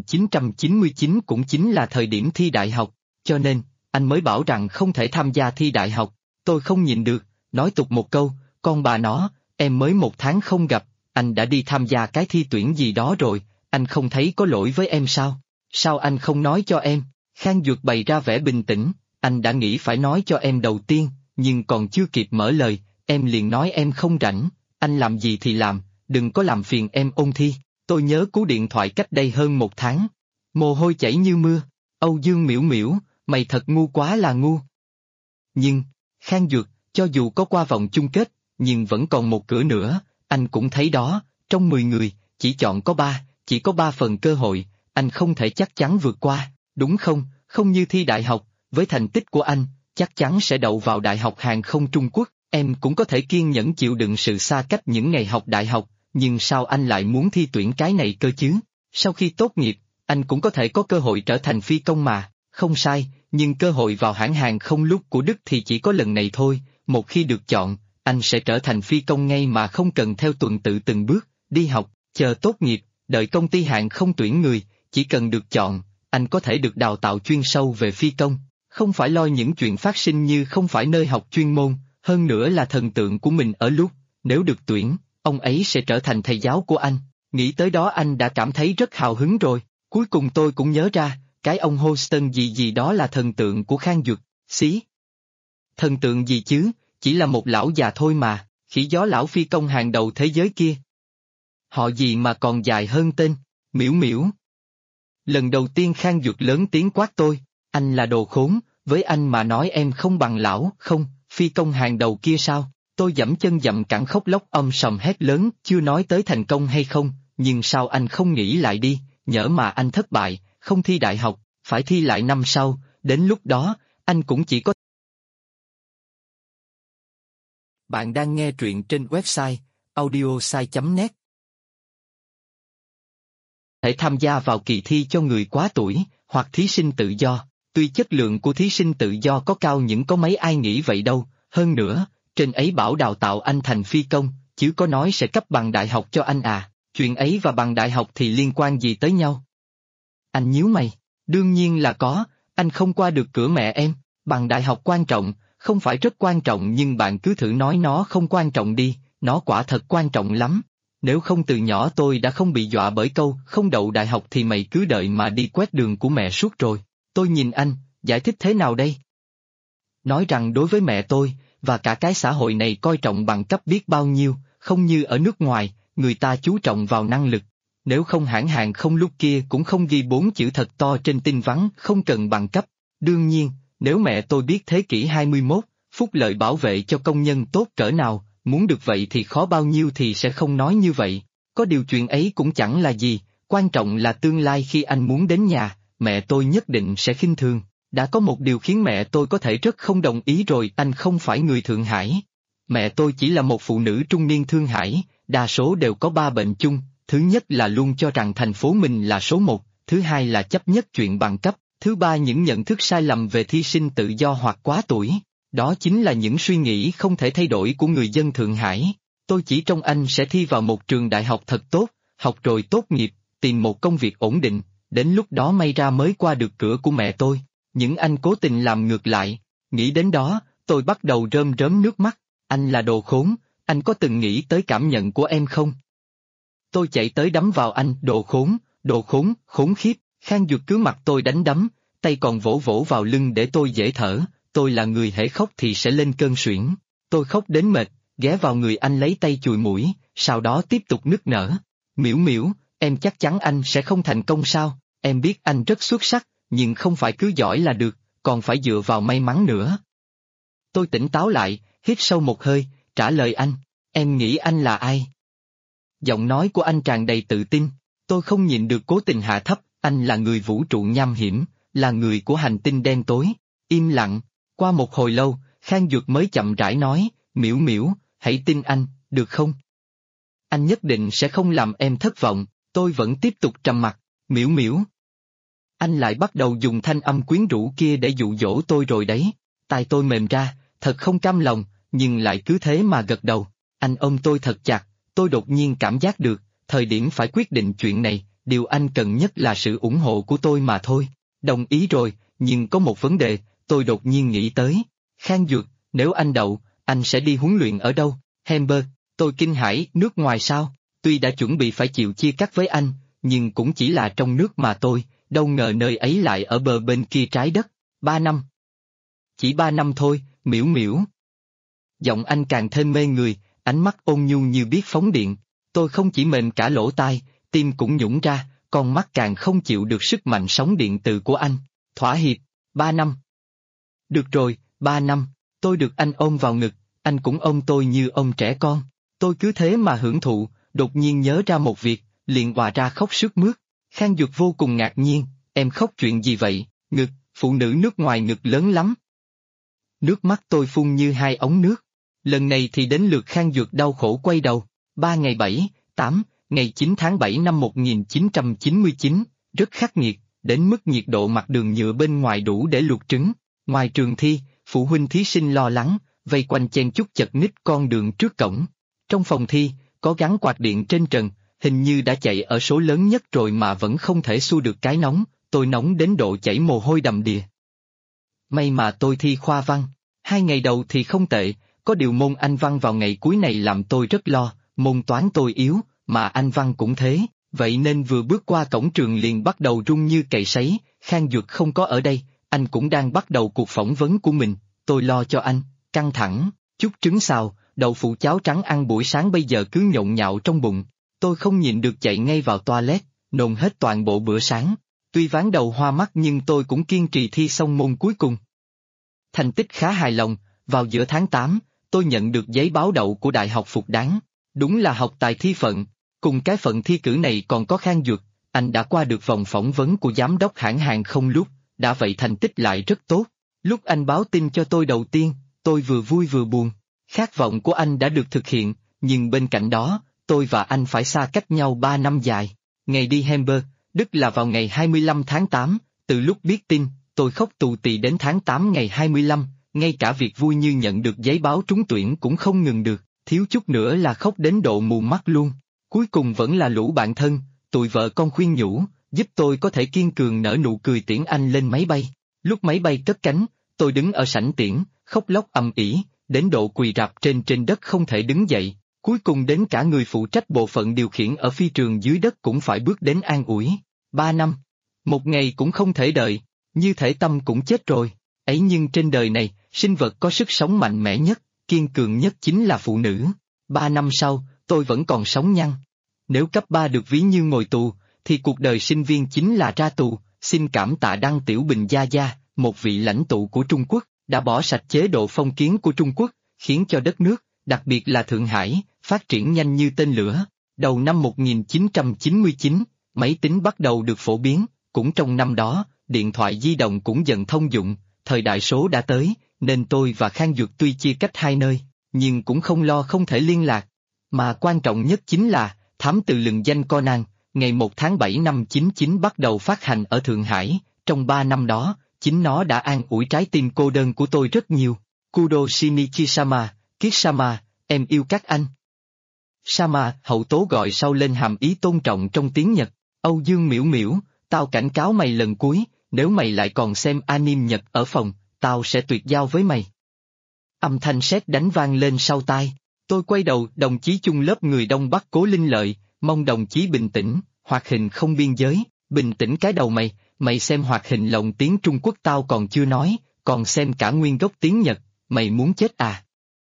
1999 cũng chính là thời điểm thi đại học, cho nên, anh mới bảo rằng không thể tham gia thi đại học. Tôi không nhịn được, nói tục một câu, con bà nó, em mới 1 tháng không gặp, anh đã đi tham gia cái thi tuyển gì đó rồi, anh không thấy có lỗi với em sao? Sao anh không nói cho em? Khang Duật bày ra vẻ bình tĩnh, anh đã nghĩ phải nói cho em đầu tiên, nhưng còn chưa kịp mở lời, em liền nói em không rảnh, anh làm gì thì làm, đừng có làm phiền em ôn thi. Tôi nhớ cú điện thoại cách đây hơn 1 tháng. Mồ hôi chảy như mưa. Âu Dương Miễu Miễu, mày thật ngu quá là ngu. Nhưng, Khang Duật, cho dù có qua vòng chung kết, nhưng vẫn còn một cửa nữa, anh cũng thấy đó, trong 10 người, chỉ có 3 phần cơ hội, anh không thể chắc chắn vượt qua, đúng không? Không như thi đại học, với thành tích của anh, chắc chắn sẽ đậu vào Đại học Hàng không Trung Quốc, em cũng có thể kiên nhẫn chịu đựng sự xa cách những ngày học đại học. Nhưng sao anh lại muốn thi tuyển cái này cơ chứ? Sau khi tốt nghiệp, anh cũng có thể có cơ hội trở thành phi công mà, không sai, nhưng cơ hội vào hãng hàng không lúc của Đức thì chỉ có lần này thôi, một khi được chọn, anh sẽ trở thành phi công ngay mà không cần theo tuần tự từng bước, đi học, chờ tốt nghiệp, đợi công ty hàng không tuyển người, chỉ cần được chọn, anh có thể được đào tạo chuyên sâu về phi công, không phải lo những chuyện phát sinh như không phải nơi học chuyên môn, hơn nữa là thần tượng của mình ở lúc, nếu được tuyển, ông ấy sẽ trở thành thầy giáo của anh. Nghĩ tới đó anh đã cảm thấy rất hào hứng rồi, cuối cùng tôi cũng nhớ ra, cái ông Houston gì gì đó là thần tượng của Khang Duật, xí. Thần tượng gì chứ, chỉ là một lão già thôi mà, khỉ gió lão phi công hàng đầu thế giới kia. Họ gì mà còn dài hơn tên, Miễu Miễu. Lần đầu tiên Khang Duật lớn tiếng quát tôi, anh là đồ khốn, với anh mà nói em không bằng lão, không, phi công hàng đầu kia sao? Tôi giẫm chân giậm cẳng khóc lóc sầm hét lớn, chưa nói tới thành công hay không, nhưng sao anh không nghĩ lại đi, nhỡ mà anh thất bại, không thi đại học, phải thi lại năm sau, đến lúc đó, anh cũng chỉ có. Bạn đang nghe truyện trên website audiosai.net. Thể tham gia vào kỳ thi cho người quá tuổi, hoặc thí sinh tự do, tuy chất lượng của thí sinh tự do có cao nhưng có mấy ai nghĩ vậy đâu, hơn nữa, trên ấy bảo đào tạo anh thành phi công, chứ có nói sẽ cấp bằng đại học cho anh à, chuyện ấy và bằng đại học thì liên quan gì tới nhau? Anh nhíu mày, đương nhiên là có, anh không qua được cửa mẹ em, bằng đại học quan trọng, không phải rất quan trọng nhưng bạn cứ thử nói nó không quan trọng đi, nó quả thật quan trọng lắm. Nếu không từ nhỏ tôi đã không bị dọa bởi câu không đậu đại học thì mày cứ đợi mà đi quét đường của mẹ suốt rồi. Tôi nhìn anh, giải thích thế nào đây? Nói rằng đối với mẹ tôi, và cả cái xã hội này coi trọng bằng cấp biết bao nhiêu, không như ở nước ngoài, người ta chú trọng vào năng lực. Nếu không hãng hàng không lúc kia cũng không ghi 4 chữ thật to trên tin vắn không cần bằng cấp. Đương nhiên, nếu mẹ tôi biết thế kỷ 21, phúc lợi bảo vệ cho công nhân tốt cỡ nào, muốn được vậy thì khó bao nhiêu thì sẽ không nói như vậy. Có điều chuyện ấy cũng chẳng là gì, quan trọng là tương lai khi anh muốn đến nhà, mẹ tôi nhất định sẽ khinh thường. Đã có một điều khiến mẹ tôi có thể rất không đồng ý rồi, anh không phải người Thượng Hải. Mẹ tôi chỉ là một phụ nữ trung niên Thượng Hải, đa số đều có 3 bệnh chung, thứ nhất là luôn cho rằng thành phố mình là số 1, thứ hai là chấp nhất chuyện bằng cấp, thứ ba những nhận thức sai lầm về thí sinh tự do hoặc quá tuổi. Đó chính là những suy nghĩ không thể thay đổi của người dân Thượng Hải. Tôi chỉ trông anh sẽ thi vào một trường đại học thật tốt, học rồi tốt nghiệp, tìm một công việc ổn định, đến lúc đó may ra mới qua được cửa của mẹ tôi. Những anh cố tình làm ngược lại, nghĩ đến đó, tôi bắt đầu rơm rớm nước mắt, anh là đồ khốn, anh có từng nghĩ tới cảm nhận của em không? Tôi chạy tới đấm vào anh, đồ khốn, khốn khiếp, Khang Duật cứ mặt tôi đánh đấm, tay còn vỗ vỗ vào lưng để tôi dễ thở. Tôi là người hễ khóc thì sẽ lên cơn suyễn. Tôi khóc đến mệt, ghé vào người anh lấy tay chùi mũi, sau đó tiếp tục nức nở. Miễu Miễu, em chắc chắn anh sẽ không thành công sao? Em biết anh rất xuất sắc, nhưng không phải cứ giỏi là được, còn phải dựa vào may mắn nữa. Tôi tỉnh táo lại, hít sâu một hơi, trả lời anh. Em nghĩ anh là ai? Giọng nói của anh tràn đầy tự tin. Tôi không nhịn được cố tình hạ thấp. Anh là người vũ trụ nham hiểm, là người của hành tinh đen tối. Im lặng. Qua một hồi lâu, Khang Duật mới chậm rãi nói, Miễu Miễu, hãy tin anh, được không? Anh nhất định sẽ không làm em thất vọng. Tôi vẫn tiếp tục trầm mặc, Miễu Miễu. Anh lại bắt đầu dùng thanh âm quyến rũ kia để dụ dỗ tôi rồi đấy. Tai tôi mềm ra, thật không cam lòng, nhưng lại cứ thế mà gật đầu. Anh ôm tôi thật chặt, tôi đột nhiên cảm giác được, thời điểm phải quyết định chuyện này, điều anh cần nhất là sự ủng hộ của tôi mà thôi. Đồng ý rồi, nhưng có một vấn đề, tôi đột nhiên nghĩ tới. Khang Duật, nếu anh đậu, anh sẽ đi huấn luyện ở đâu? Hamburg, tôi kinh hãi, nước ngoài sao? Tuy đã chuẩn bị phải chịu chia cắt với anh, nhưng cũng chỉ là trong nước mà tôi, đâu ngờ nơi ấy lại ở bờ bên kia trái đất. 3 năm. Chỉ 3 năm thôi, Miễu Miễu. Giọng anh càng thêm mê người, ánh mắt ôn nhu như biết phóng điện. Tôi không chỉ mềm cả lỗ tai, tim cũng nhũn ra, con mắt càng không chịu được sức mạnh sóng điện từ của anh. Thỏa hiệp, 3 năm. Được rồi, 3 năm, tôi được anh ôm vào ngực, anh cũng ôm tôi như ôm trẻ con. Tôi cứ thế mà hưởng thụ, đột nhiên nhớ ra một việc, liền òa ra khóc sướt mướt. Khang Duật vô cùng ngạc nhiên, em khóc chuyện gì vậy? Ngực, phụ nữ nước ngoài ngực lớn lắm. Nước mắt tôi phun như 2 ống nước. Lần này thì đến lượt Khang Duật đau khổ quay đầu. 3 ngày 7, 8, ngày 9 tháng 7 năm 1999, rất khắc nghiệt, đến mức nhiệt độ mặt đường nhựa bên ngoài đủ để luộc trứng. Ngoài trường thi, phụ huynh thí sinh lo lắng, vây quanh chen chúc chật ních con đường trước cổng. Trong phòng thi, có gắn quạt điện trên trần, hình như đã chạy ở số lớn nhất rồi mà vẫn không thể xua được cái nóng, tôi nóng đến độ chảy mồ hôi đầm đìa. May mà tôi thi khoa văn, 2 ngày đầu thì không tệ, có điều môn Anh văn vào ngày cuối này làm tôi rất lo, môn toán tôi yếu, mà Anh văn cũng thế, vậy nên vừa bước qua cổng trường liền bắt đầu run như cày sấy. Khang Duật không có ở đây, anh cũng đang bắt đầu cuộc phỏng vấn của mình, tôi lo cho anh, căng thẳng, chút trứng xào, đậu phụ cháo trắng ăn buổi sáng bây giờ cứ nhộn nhạo trong bụng, tôi không nhịn được chạy ngay vào toilet, nôn hết toàn bộ bữa sáng, tuy ván đầu hoa mắt nhưng tôi cũng kiên trì thi xong môn cuối cùng. Thành tích khá hài lòng, vào giữa tháng 8, tôi nhận được giấy báo đậu của Đại học Phục Đáng, đúng là học tài thi phận, cùng cái phận thi cử này còn có Khang Duật. Anh đã qua được vòng phỏng vấn của giám đốc hãng hàng không lúc, đã vậy thành tích lại rất tốt. Lúc anh báo tin cho tôi đầu tiên, tôi vừa vui vừa buồn. Khát vọng của anh đã được thực hiện, nhưng bên cạnh đó, tôi và anh phải xa cách nhau 3 năm dài. Ngày đi Hamburg, Đức là vào ngày 25 tháng 8, từ lúc biết tin, tôi khóc tù tì đến tháng 8 ngày 25, ngay cả việc vui như nhận được giấy báo trúng tuyển cũng không ngừng được, thiếu chút nữa là khóc đến độ mù mắt luôn. Cuối cùng vẫn là lũ bạn thân, tụi vợ con khuyên nhủ, giúp tôi có thể kiên cường nở nụ cười tiễn anh lên máy bay. Lúc máy bay cất cánh, tôi đứng ở sảnh tiễn, khóc lóc ầm ĩ, đến độ quỳ rạp trên đất không thể đứng dậy. Cuối cùng đến cả người phụ trách bộ phận điều khiển ở phi trường dưới đất cũng phải bước đến an ủi. 3 năm, một ngày cũng không thể đợi, như thể tâm cũng chết rồi. Ấy nhưng trên đời này, sinh vật có sức sống mạnh mẽ nhất, kiên cường nhất chính là phụ nữ. 3 năm sau, tôi vẫn còn sống nhăn. Nếu cấp 3 được ví như ngồi tù, thì cuộc đời sinh viên chính là ra tù. Xin cảm tạ Đăng Tiểu Bình Gia Gia, một vị lãnh tụ của Trung Quốc, đã bỏ sạch chế độ phong kiến của Trung Quốc, khiến cho đất nước, đặc biệt là Thượng Hải, phát triển nhanh như tên lửa. Đầu năm 1999, máy tính bắt đầu được phổ biến, cũng trong năm đó, điện thoại di động cũng dần thông dụng, thời đại số đã tới, nên tôi và Khang Duật tuy chia cách hai nơi, nhưng cũng không lo không thể liên lạc. Mà quan trọng nhất chính là, Thám Tử Lừng Danh Conan, ngày 1 tháng 7 năm 99 bắt đầu phát hành ở Thượng Hải, trong 3 năm đó, chính nó đã an ủi trái tim cô đơn của tôi rất nhiều. Kudo Shinichi-sama, Kiss-sama, em yêu các anh. Sama, hậu tố gọi sau lên hàm ý tôn trọng trong tiếng Nhật. Âu Dương Miễu Miễu, tao cảnh cáo mày lần cuối, nếu mày lại còn xem anime Nhật ở phòng, tao sẽ tuyệt giao với mày. Âm thanh sét đánh vang lên sau tai. Tôi quay đầu, đồng chí chung lớp người Đông Bắc Cố Linh Lợi, mong đồng chí bình tĩnh, hoạt hình không biên giới, bình tĩnh cái đầu mày, mày xem hoạt hình lồng tiếng Trung Quốc tao còn chưa nói, còn xem cả nguyên gốc tiếng Nhật, mày muốn chết à?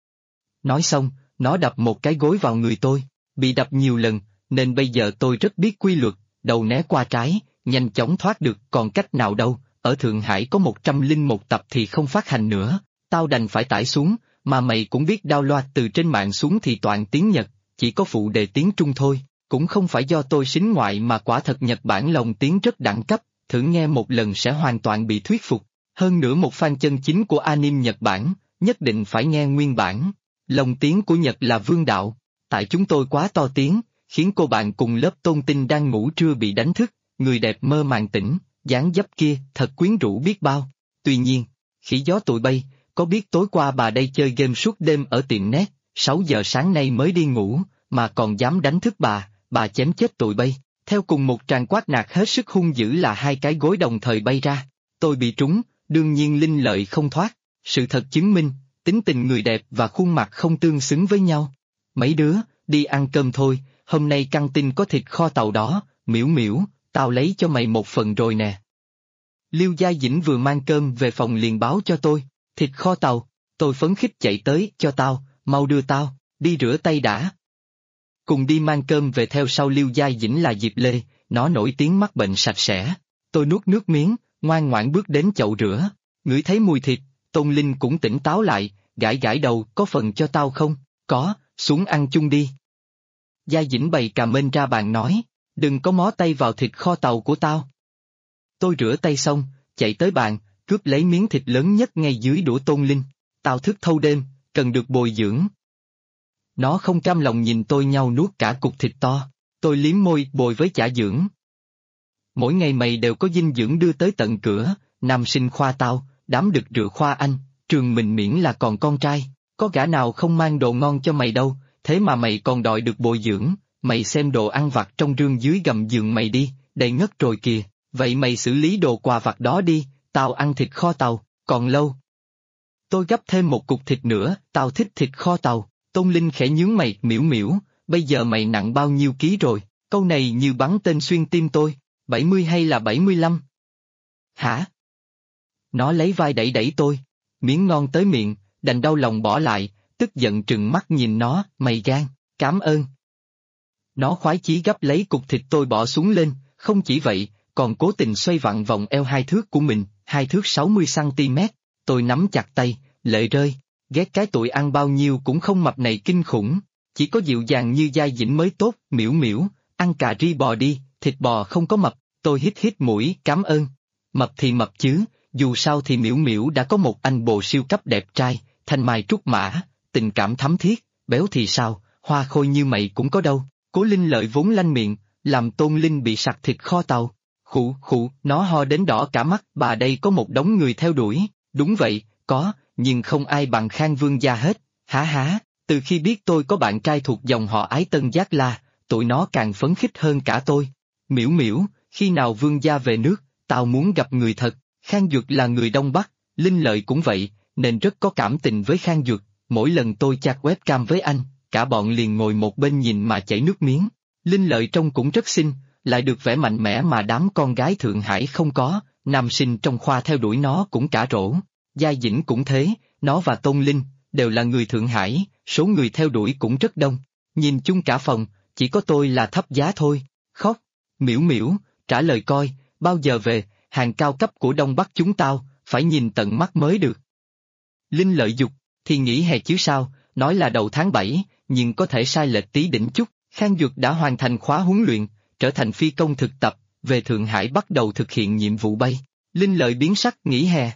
Nói xong, nó đập một cái gối vào người tôi, bị đập nhiều lần, nên bây giờ tôi rất biết quy luật, đầu né qua trái, nhanh chóng thoát được, còn cách nào đâu, ở Thượng Hải có 101 tập thì không phát hành nữa, tao đành phải tải xuống. Mà mày cũng biết download từ trên mạng xuống thì toàn tiếng Nhật, chỉ có phụ đề tiếng Trung thôi, cũng không phải do tôi sính ngoại mà quả thật Nhật Bản lồng tiếng rất đẳng cấp, thử nghe một lần sẽ hoàn toàn bị thuyết phục. Hơn nữa một fan chân chính của anime Nhật Bản, nhất định phải nghe nguyên bản. Lồng tiếng của Nhật là vương đạo, tại chúng tôi quá to tiếng, khiến cô bạn cùng lớp Tôn Tinh đang ngủ trưa bị đánh thức, người đẹp mơ màng tỉnh, dáng dấp kia thật quyến rũ biết bao. Tuy nhiên, khỉ gió tụi bay, có biết tối qua bà đây chơi game suốt đêm ở tiệm net, 6 giờ sáng nay mới đi ngủ, mà còn dám đánh thức bà chém chết tụi bay. Theo cùng một tràng quát nạt hết sức hung dữ là 2 cái gối đồng thời bay ra. Tôi bị trúng, đương nhiên linh lợi không thoát. Sự thật chứng minh, tính tình người đẹp và khuôn mặt không tương xứng với nhau. Mấy đứa, đi ăn cơm thôi, hôm nay căng tin có thịt kho tàu đó, Miễu Miễu, tao lấy cho mày một phần rồi nè. Liêu Gia Dĩnh vừa mang cơm về phòng liền báo cho tôi. Thịt kho tàu, tôi phấn khích chạy tới, cho tao, mau đưa tao, đi rửa tay đã. Cùng đi mang cơm về theo sau Liêu Gia Dĩnh là Diệp Lê, nó nổi tiếng mắc bệnh sạch sẽ. Tôi nuốt nước miếng, ngoan ngoãn bước đến chậu rửa, ngửi thấy mùi thịt, Tôn Linh cũng tỉnh táo lại, gãi gãi đầu, có phần cho tao không? Có, xuống ăn chung đi. Gia Dĩnh bày cà mên ra bàn nói, đừng có mó tay vào thịt kho tàu của tao. Tôi rửa tay xong, chạy tới bàn, cướp lấy miếng thịt lớn nhất ngay dưới đũa Tôn Linh. Tao thức thâu đêm, cần được bồi dưỡng. Nó không cam lòng nhìn tôi nhau nuốt cả cục thịt to. Tôi liếm môi bồi với chả dưỡng. Mỗi ngày mày đều có dinh dưỡng đưa tới tận cửa, nam sinh khoa tao, đám đực rửa khoa anh, trường mình miễn là còn con trai. Có gã nào không mang đồ ngon cho mày đâu, thế mà mày còn đòi được bồi dưỡng, mày xem đồ ăn vặt trong rương dưới gầm giường mày đi, đầy ngất rồi kìa, vậy mày xử lý đồ quà vặt đó đi, tao ăn thịt kho tàu, còn lâu. Tôi gắp thêm một cục thịt nữa, tao thích thịt kho tàu, Tôn Linh khẽ nhướng mày, miễu miễu, bây giờ mày nặng bao nhiêu ký rồi, câu này như bắn tên xuyên tim tôi, 70 hay là 75? Hả? Nó lấy vai đẩy đẩy tôi, miếng ngon tới miệng, đành đau lòng bỏ lại, tức giận trừng mắt nhìn nó, mày gan, cảm ơn. Nó khoái chí gắp lấy cục thịt tôi bỏ xuống lên, không chỉ vậy, còn cố tình xoay vặn vòng eo 2 thước của mình, 2 thước 60 cm, tôi nắm chặt tay, lệ rơi, ghét cái tụi ăn bao nhiêu cũng không mập này kinh khủng, chỉ có dịu dàng như Giai Dĩnh mới tốt, miễu miễu, ăn cà ri bò đi, thịt bò không có mập, tôi hít hít mũi, cảm ơn. Mập thì mập chứ, dù sao thì miễu miễu đã có một anh bồ siêu cấp đẹp trai, thanh mai trúc mã, tình cảm thắm thiết, béo thì sao, hoa khôi như mày cũng có đâu. Cố Linh Lợi vốn lanh miệng, làm Tôn Linh bị sặc thịt kho tàu. Khụ khụ, nó ho đến đỏ cả mắt, bà đây có một đống người theo đuổi, đúng vậy, có, nhưng không ai bằng Khang Vương gia hết, há há, từ khi biết tôi có bạn trai thuộc dòng họ Ái Tân Giác La, tụi nó càng phấn khích hơn cả tôi. Miễu miễu, khi nào Vương gia về nước, tao muốn gặp người thật, Khang Duật là người Đông Bắc, Linh Lợi cũng vậy, nên rất có cảm tình với Khang Duật, mỗi lần tôi chat webcam với anh, cả bọn liền ngồi một bên nhìn mà chảy nước miếng. Linh Lợi trông cũng rất xinh, lại được vẻ mạnh mẽ mà đám con gái Thượng Hải không có, nam sinh trong khoa theo đuổi nó cũng cả rổ. Giai Dĩnh cũng thế, nó và Tôn Linh, đều là người Thượng Hải, số người theo đuổi cũng rất đông. Nhìn chung cả phòng, chỉ có tôi là thấp giá thôi. Khóc, miễu miễu, trả lời coi, bao giờ về, hàng cao cấp của Đông Bắc chúng tao, phải nhìn tận mắt mới được. Linh Lợi dục, thì nghỉ hè chứ sao, nói là đầu tháng 7, nhưng có thể sai lệch tí đỉnh chút. Khang Duật đã hoàn thành khóa huấn luyện, trở thành phi công thực tập, về Thượng Hải bắt đầu thực hiện nhiệm vụ bay. Linh Lợi biến sắc, nghỉ hè.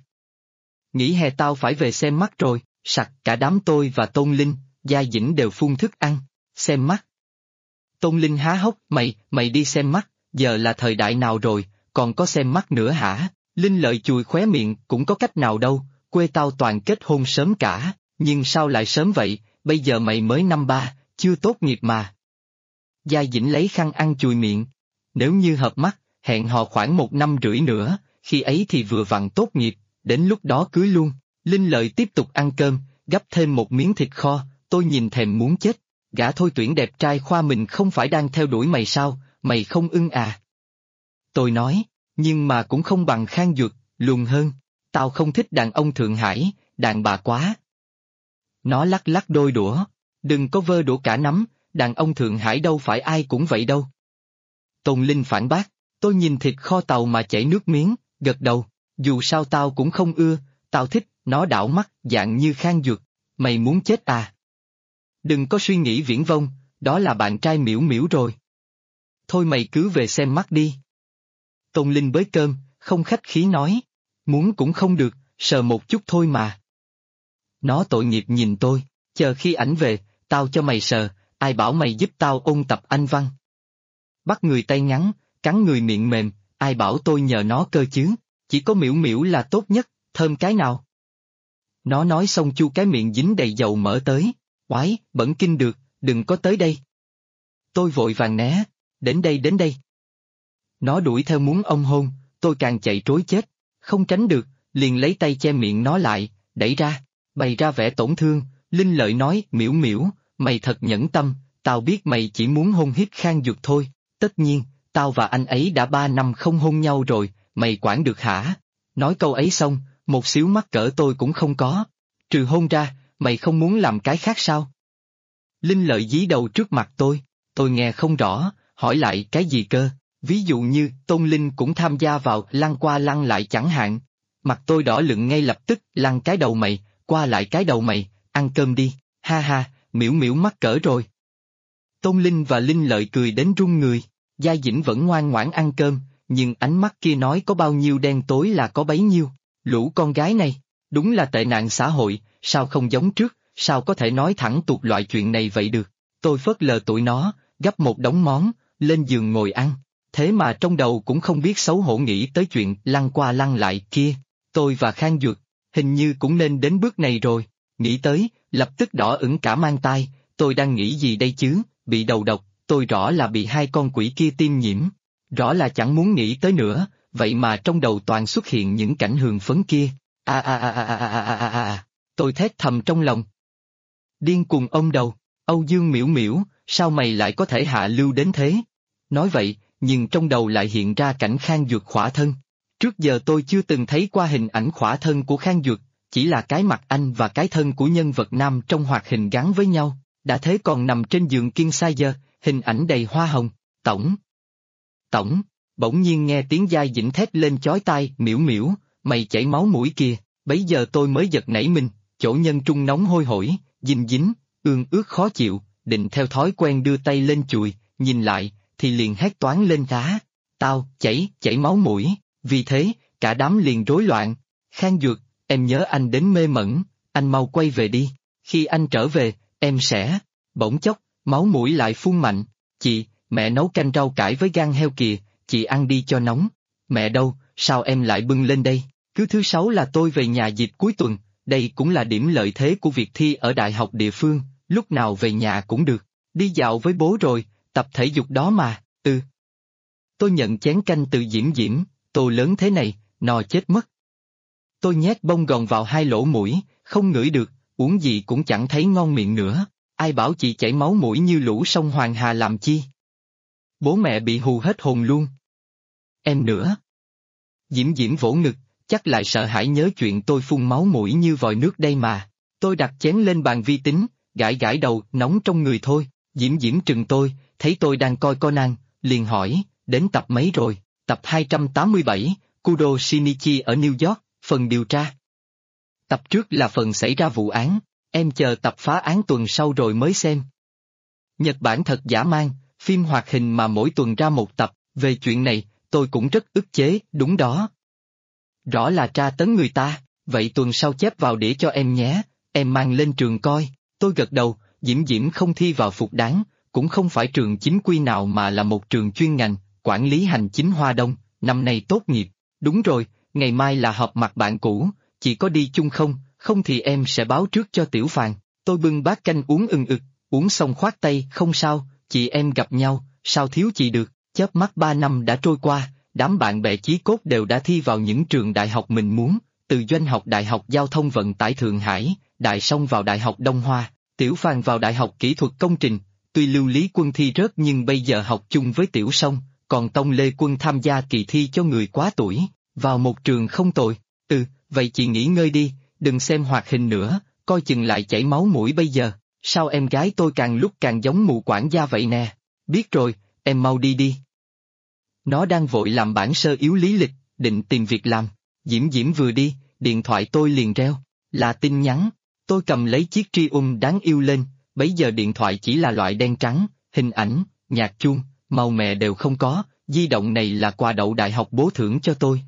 Nghỉ hè tao phải về xem mắt rồi, sặc cả đám tôi và Tôn Linh, Giai Dĩnh đều phun thức ăn, xem mắt. Tôn Linh há hốc, mày đi xem mắt, giờ là thời đại nào rồi, còn có xem mắt nữa hả? Linh Lợi chùi khóe miệng, cũng có cách nào đâu, quê tao toàn kết hôn sớm cả, nhưng sao lại sớm vậy, bây giờ mày mới năm 3, chưa tốt nghiệp mà. Giai Dĩnh lấy khăn ăn chùi miệng, nếu như hợp mắt, hẹn hò khoảng 1 năm rưỡi nữa, khi ấy thì vừa vặn tốt nghiệp, đến lúc đó cưới luôn. Linh Lợi tiếp tục ăn cơm, gắp thêm một miếng thịt kho, tôi nhìn thèm muốn chết, gã thôi tuyển đẹp trai khoa mình không phải đang theo đuổi mày sao, mày không ưng à? Tôi nói, nhưng mà cũng không bằng Khang Duật, lùn hơn, tao không thích đàn ông Thượng Hải, đàn bà quá. Nó lắc lắc đôi đũa, đừng có vơ đũa cả nắm, đàn ông Thượng Hải đâu phải ai cũng vậy đâu. Tôn Linh phản bác, tôi nhìn thịt kho tàu mà chảy nước miếng, gật đầu, dù sao tao cũng không ưa, tao thích, nó đảo mắt, dạng như Khang Duật, mày muốn chết à? Đừng có suy nghĩ viển vông, đó là bạn trai miễu miễu rồi. Thôi mày cứ về xem mắt đi. Tôn Linh bới cơm, không khách khí nói, muốn cũng không được, sờ một chút thôi mà. Nó tội nghiệp nhìn tôi, chờ khi ảnh về, tao cho mày sờ, ai bảo mày giúp tao ôn tập Anh văn. Bắt người tay ngắn, cắn người miệng mềm, ai bảo tôi nhờ nó cơ chứ, chỉ có miễu miễu là tốt nhất, thơm cái nào. Nó nói xong chu cái miệng dính đầy dầu mỡ tới, oái, bẩn kinh được, đừng có tới đây. Tôi vội vàng né, đến đây. Nó đuổi theo muốn ông hôn, tôi càng chạy trối chết, không tránh được, liền lấy tay che miệng nó lại, đẩy ra, bày ra vẻ tổn thương. Linh Lợi nói, miễu miễu, mày thật nhẫn tâm, tao biết mày chỉ muốn hôn hiếp Khang Duật thôi, tất nhiên, tao và anh ấy đã 3 năm không hôn nhau rồi, mày quản được hả? Nói câu ấy xong, một xíu mắc cỡ tôi cũng không có, trừ hôn ra, mày không muốn làm cái khác sao? Linh Lợi dí đầu trước mặt tôi nghe không rõ, hỏi lại cái gì cơ, ví dụ như Tôn Linh cũng tham gia vào lăn qua lăn lại chẳng hạn. Mặt tôi đỏ lựng ngay lập tức, lăn cái đầu mày, qua lại cái đầu mày, ăn cơm đi, ha ha, miễu miễu mắc cỡ rồi. Tôn Linh và Linh Lợi cười đến run người, Giai Dĩnh vẫn ngoan ngoãn ăn cơm, nhưng ánh mắt kia nói có bao nhiêu đen tối là có bấy nhiêu. Lũ con gái này, đúng là tệ nạn xã hội, sao không giống trước, sao có thể nói thẳng tuột loại chuyện này vậy được. Tôi phớt lờ tụi nó, gắp một đống món, lên giường ngồi ăn, thế mà trong đầu cũng không biết xấu hổ nghĩ tới chuyện lăn qua lăn lại kia. Tôi và Khang Duật, hình như cũng nên đến bước này rồi, nghĩ tới, lập tức đỏ ửng cả mang tai, tôi đang nghĩ gì đây chứ, bị đầu độc, tôi rõ là bị hai con quỷ kia tiêm nhiễm, rõ là chẳng muốn nghĩ tới nữa, vậy mà trong đầu toàn xuất hiện những cảnh hường phấn kia, tôi thét thầm trong lòng. Điên cuồng ôm đầu, Âu Dương Miễu Miễu, sao mày lại có thể hạ lưu đến thế? Nói vậy, nhưng trong đầu lại hiện ra cảnh Khang Duật khỏa thân. Trước giờ tôi chưa từng thấy qua hình ảnh khỏa thân của Khang Duật, chỉ là cái mặt anh và cái thân của nhân vật nam trong hoạt hình gắn với nhau, đã thế còn nằm trên giường kiên sai giờ, hình ảnh đầy hoa hồng, tổng, bỗng nhiên nghe tiếng dai dĩnh thét lên chói tai, Miễu Miễu, mày chảy máu mũi kìa, bấy giờ tôi mới giật nảy mình, chỗ nhân trung nóng hôi hổi, dinh dính, ương ướt khó chịu, định theo thói quen đưa tay lên chùi, nhìn lại, thì liền hét toáng lên thá, tao, chảy máu mũi, vì thế, cả đám liền rối loạn, Khang Duật, em nhớ anh đến mê mẩn, anh mau quay về đi, khi anh trở về, em sẽ, bỗng chốc, máu mũi lại phun mạnh, chị, mẹ nấu canh rau cải với gan heo kìa, chị ăn đi cho nóng, mẹ đâu, sao em lại bưng lên đây, cứ thứ sáu là tôi về nhà dịp cuối tuần, đây cũng là điểm lợi thế của việc thi ở đại học địa phương, lúc nào về nhà cũng được, đi dạo với bố rồi, tập thể dục đó mà, Tôi nhận chén canh từ Diễm Diễm, tô lớn thế này, no chết mất. Tôi nhét bông gòn vào hai lỗ mũi, không ngửi được, uống gì cũng chẳng thấy ngon miệng nữa, ai bảo chị chảy máu mũi như lũ sông Hoàng Hà làm chi. Bố mẹ bị hù hết hồn luôn. Em nữa. Diễm Diễm vỗ ngực, chắc lại sợ hãi nhớ chuyện tôi phun máu mũi như vòi nước đây mà. Tôi đặt chén lên bàn vi tính, gãi gãi đầu, nóng trong người thôi. Diễm Diễm trừng tôi, thấy tôi đang coi Conan, liền hỏi, đến tập mấy rồi? Tập 287, Kudo Shinichi ở New York, phần điều tra. Tập trước là phần xảy ra vụ án, em chờ tập phá án tuần sau rồi mới xem. Nhật Bản thật dã man, phim hoạt hình mà mỗi tuần ra một tập, về chuyện này, tôi cũng rất ức chế, đúng đó. Rõ là tra tấn người ta, vậy tuần sau chép vào đĩa cho em nhé, em mang lên trường coi, tôi gật đầu, Diễm Diễm không thi vào Phục Đáng, cũng không phải trường chính quy nào mà là một trường chuyên ngành, quản lý hành chính Hoa Đông, năm nay tốt nghiệp, đúng rồi, ngày mai là họp mặt bạn cũ, chị có đi chung không, không thì em sẽ báo trước cho Tiểu Phàn, tôi bưng bát canh uống ừng ực, uống xong khoát tay, không sao, chị em gặp nhau, sao thiếu chị được, chớp mắt 3 năm đã trôi qua, đám bạn bè chí cốt đều đã thi vào những trường đại học mình muốn, từ Doanh học Đại học Giao thông Vận tải Thượng Hải, Đại Song vào Đại học Đông Hoa, Tiểu Phàn vào Đại học Kỹ thuật Công trình, tuy Lưu Lý Quân thi rớt nhưng bây giờ học chung với Tiểu Song, còn Tông Lê Quân tham gia kỳ thi cho người quá tuổi, vào một trường không tồi, vậy chị nghỉ ngơi đi, đừng xem hoạt hình nữa, coi chừng lại chảy máu mũi bây giờ, sao em gái tôi càng lúc càng giống mụ quản gia vậy nè, biết rồi, em mau đi đi. Nó đang vội làm bản sơ yếu lý lịch, định tìm việc làm, Diễm Diễm vừa đi, điện thoại tôi liền reo, là tin nhắn, tôi cầm lấy chiếc Triumph đáng yêu lên, bấy giờ điện thoại chỉ là loại đen trắng, hình ảnh, nhạc chuông, màu mè đều không có, di động này là quà đậu đại học bố thưởng cho tôi.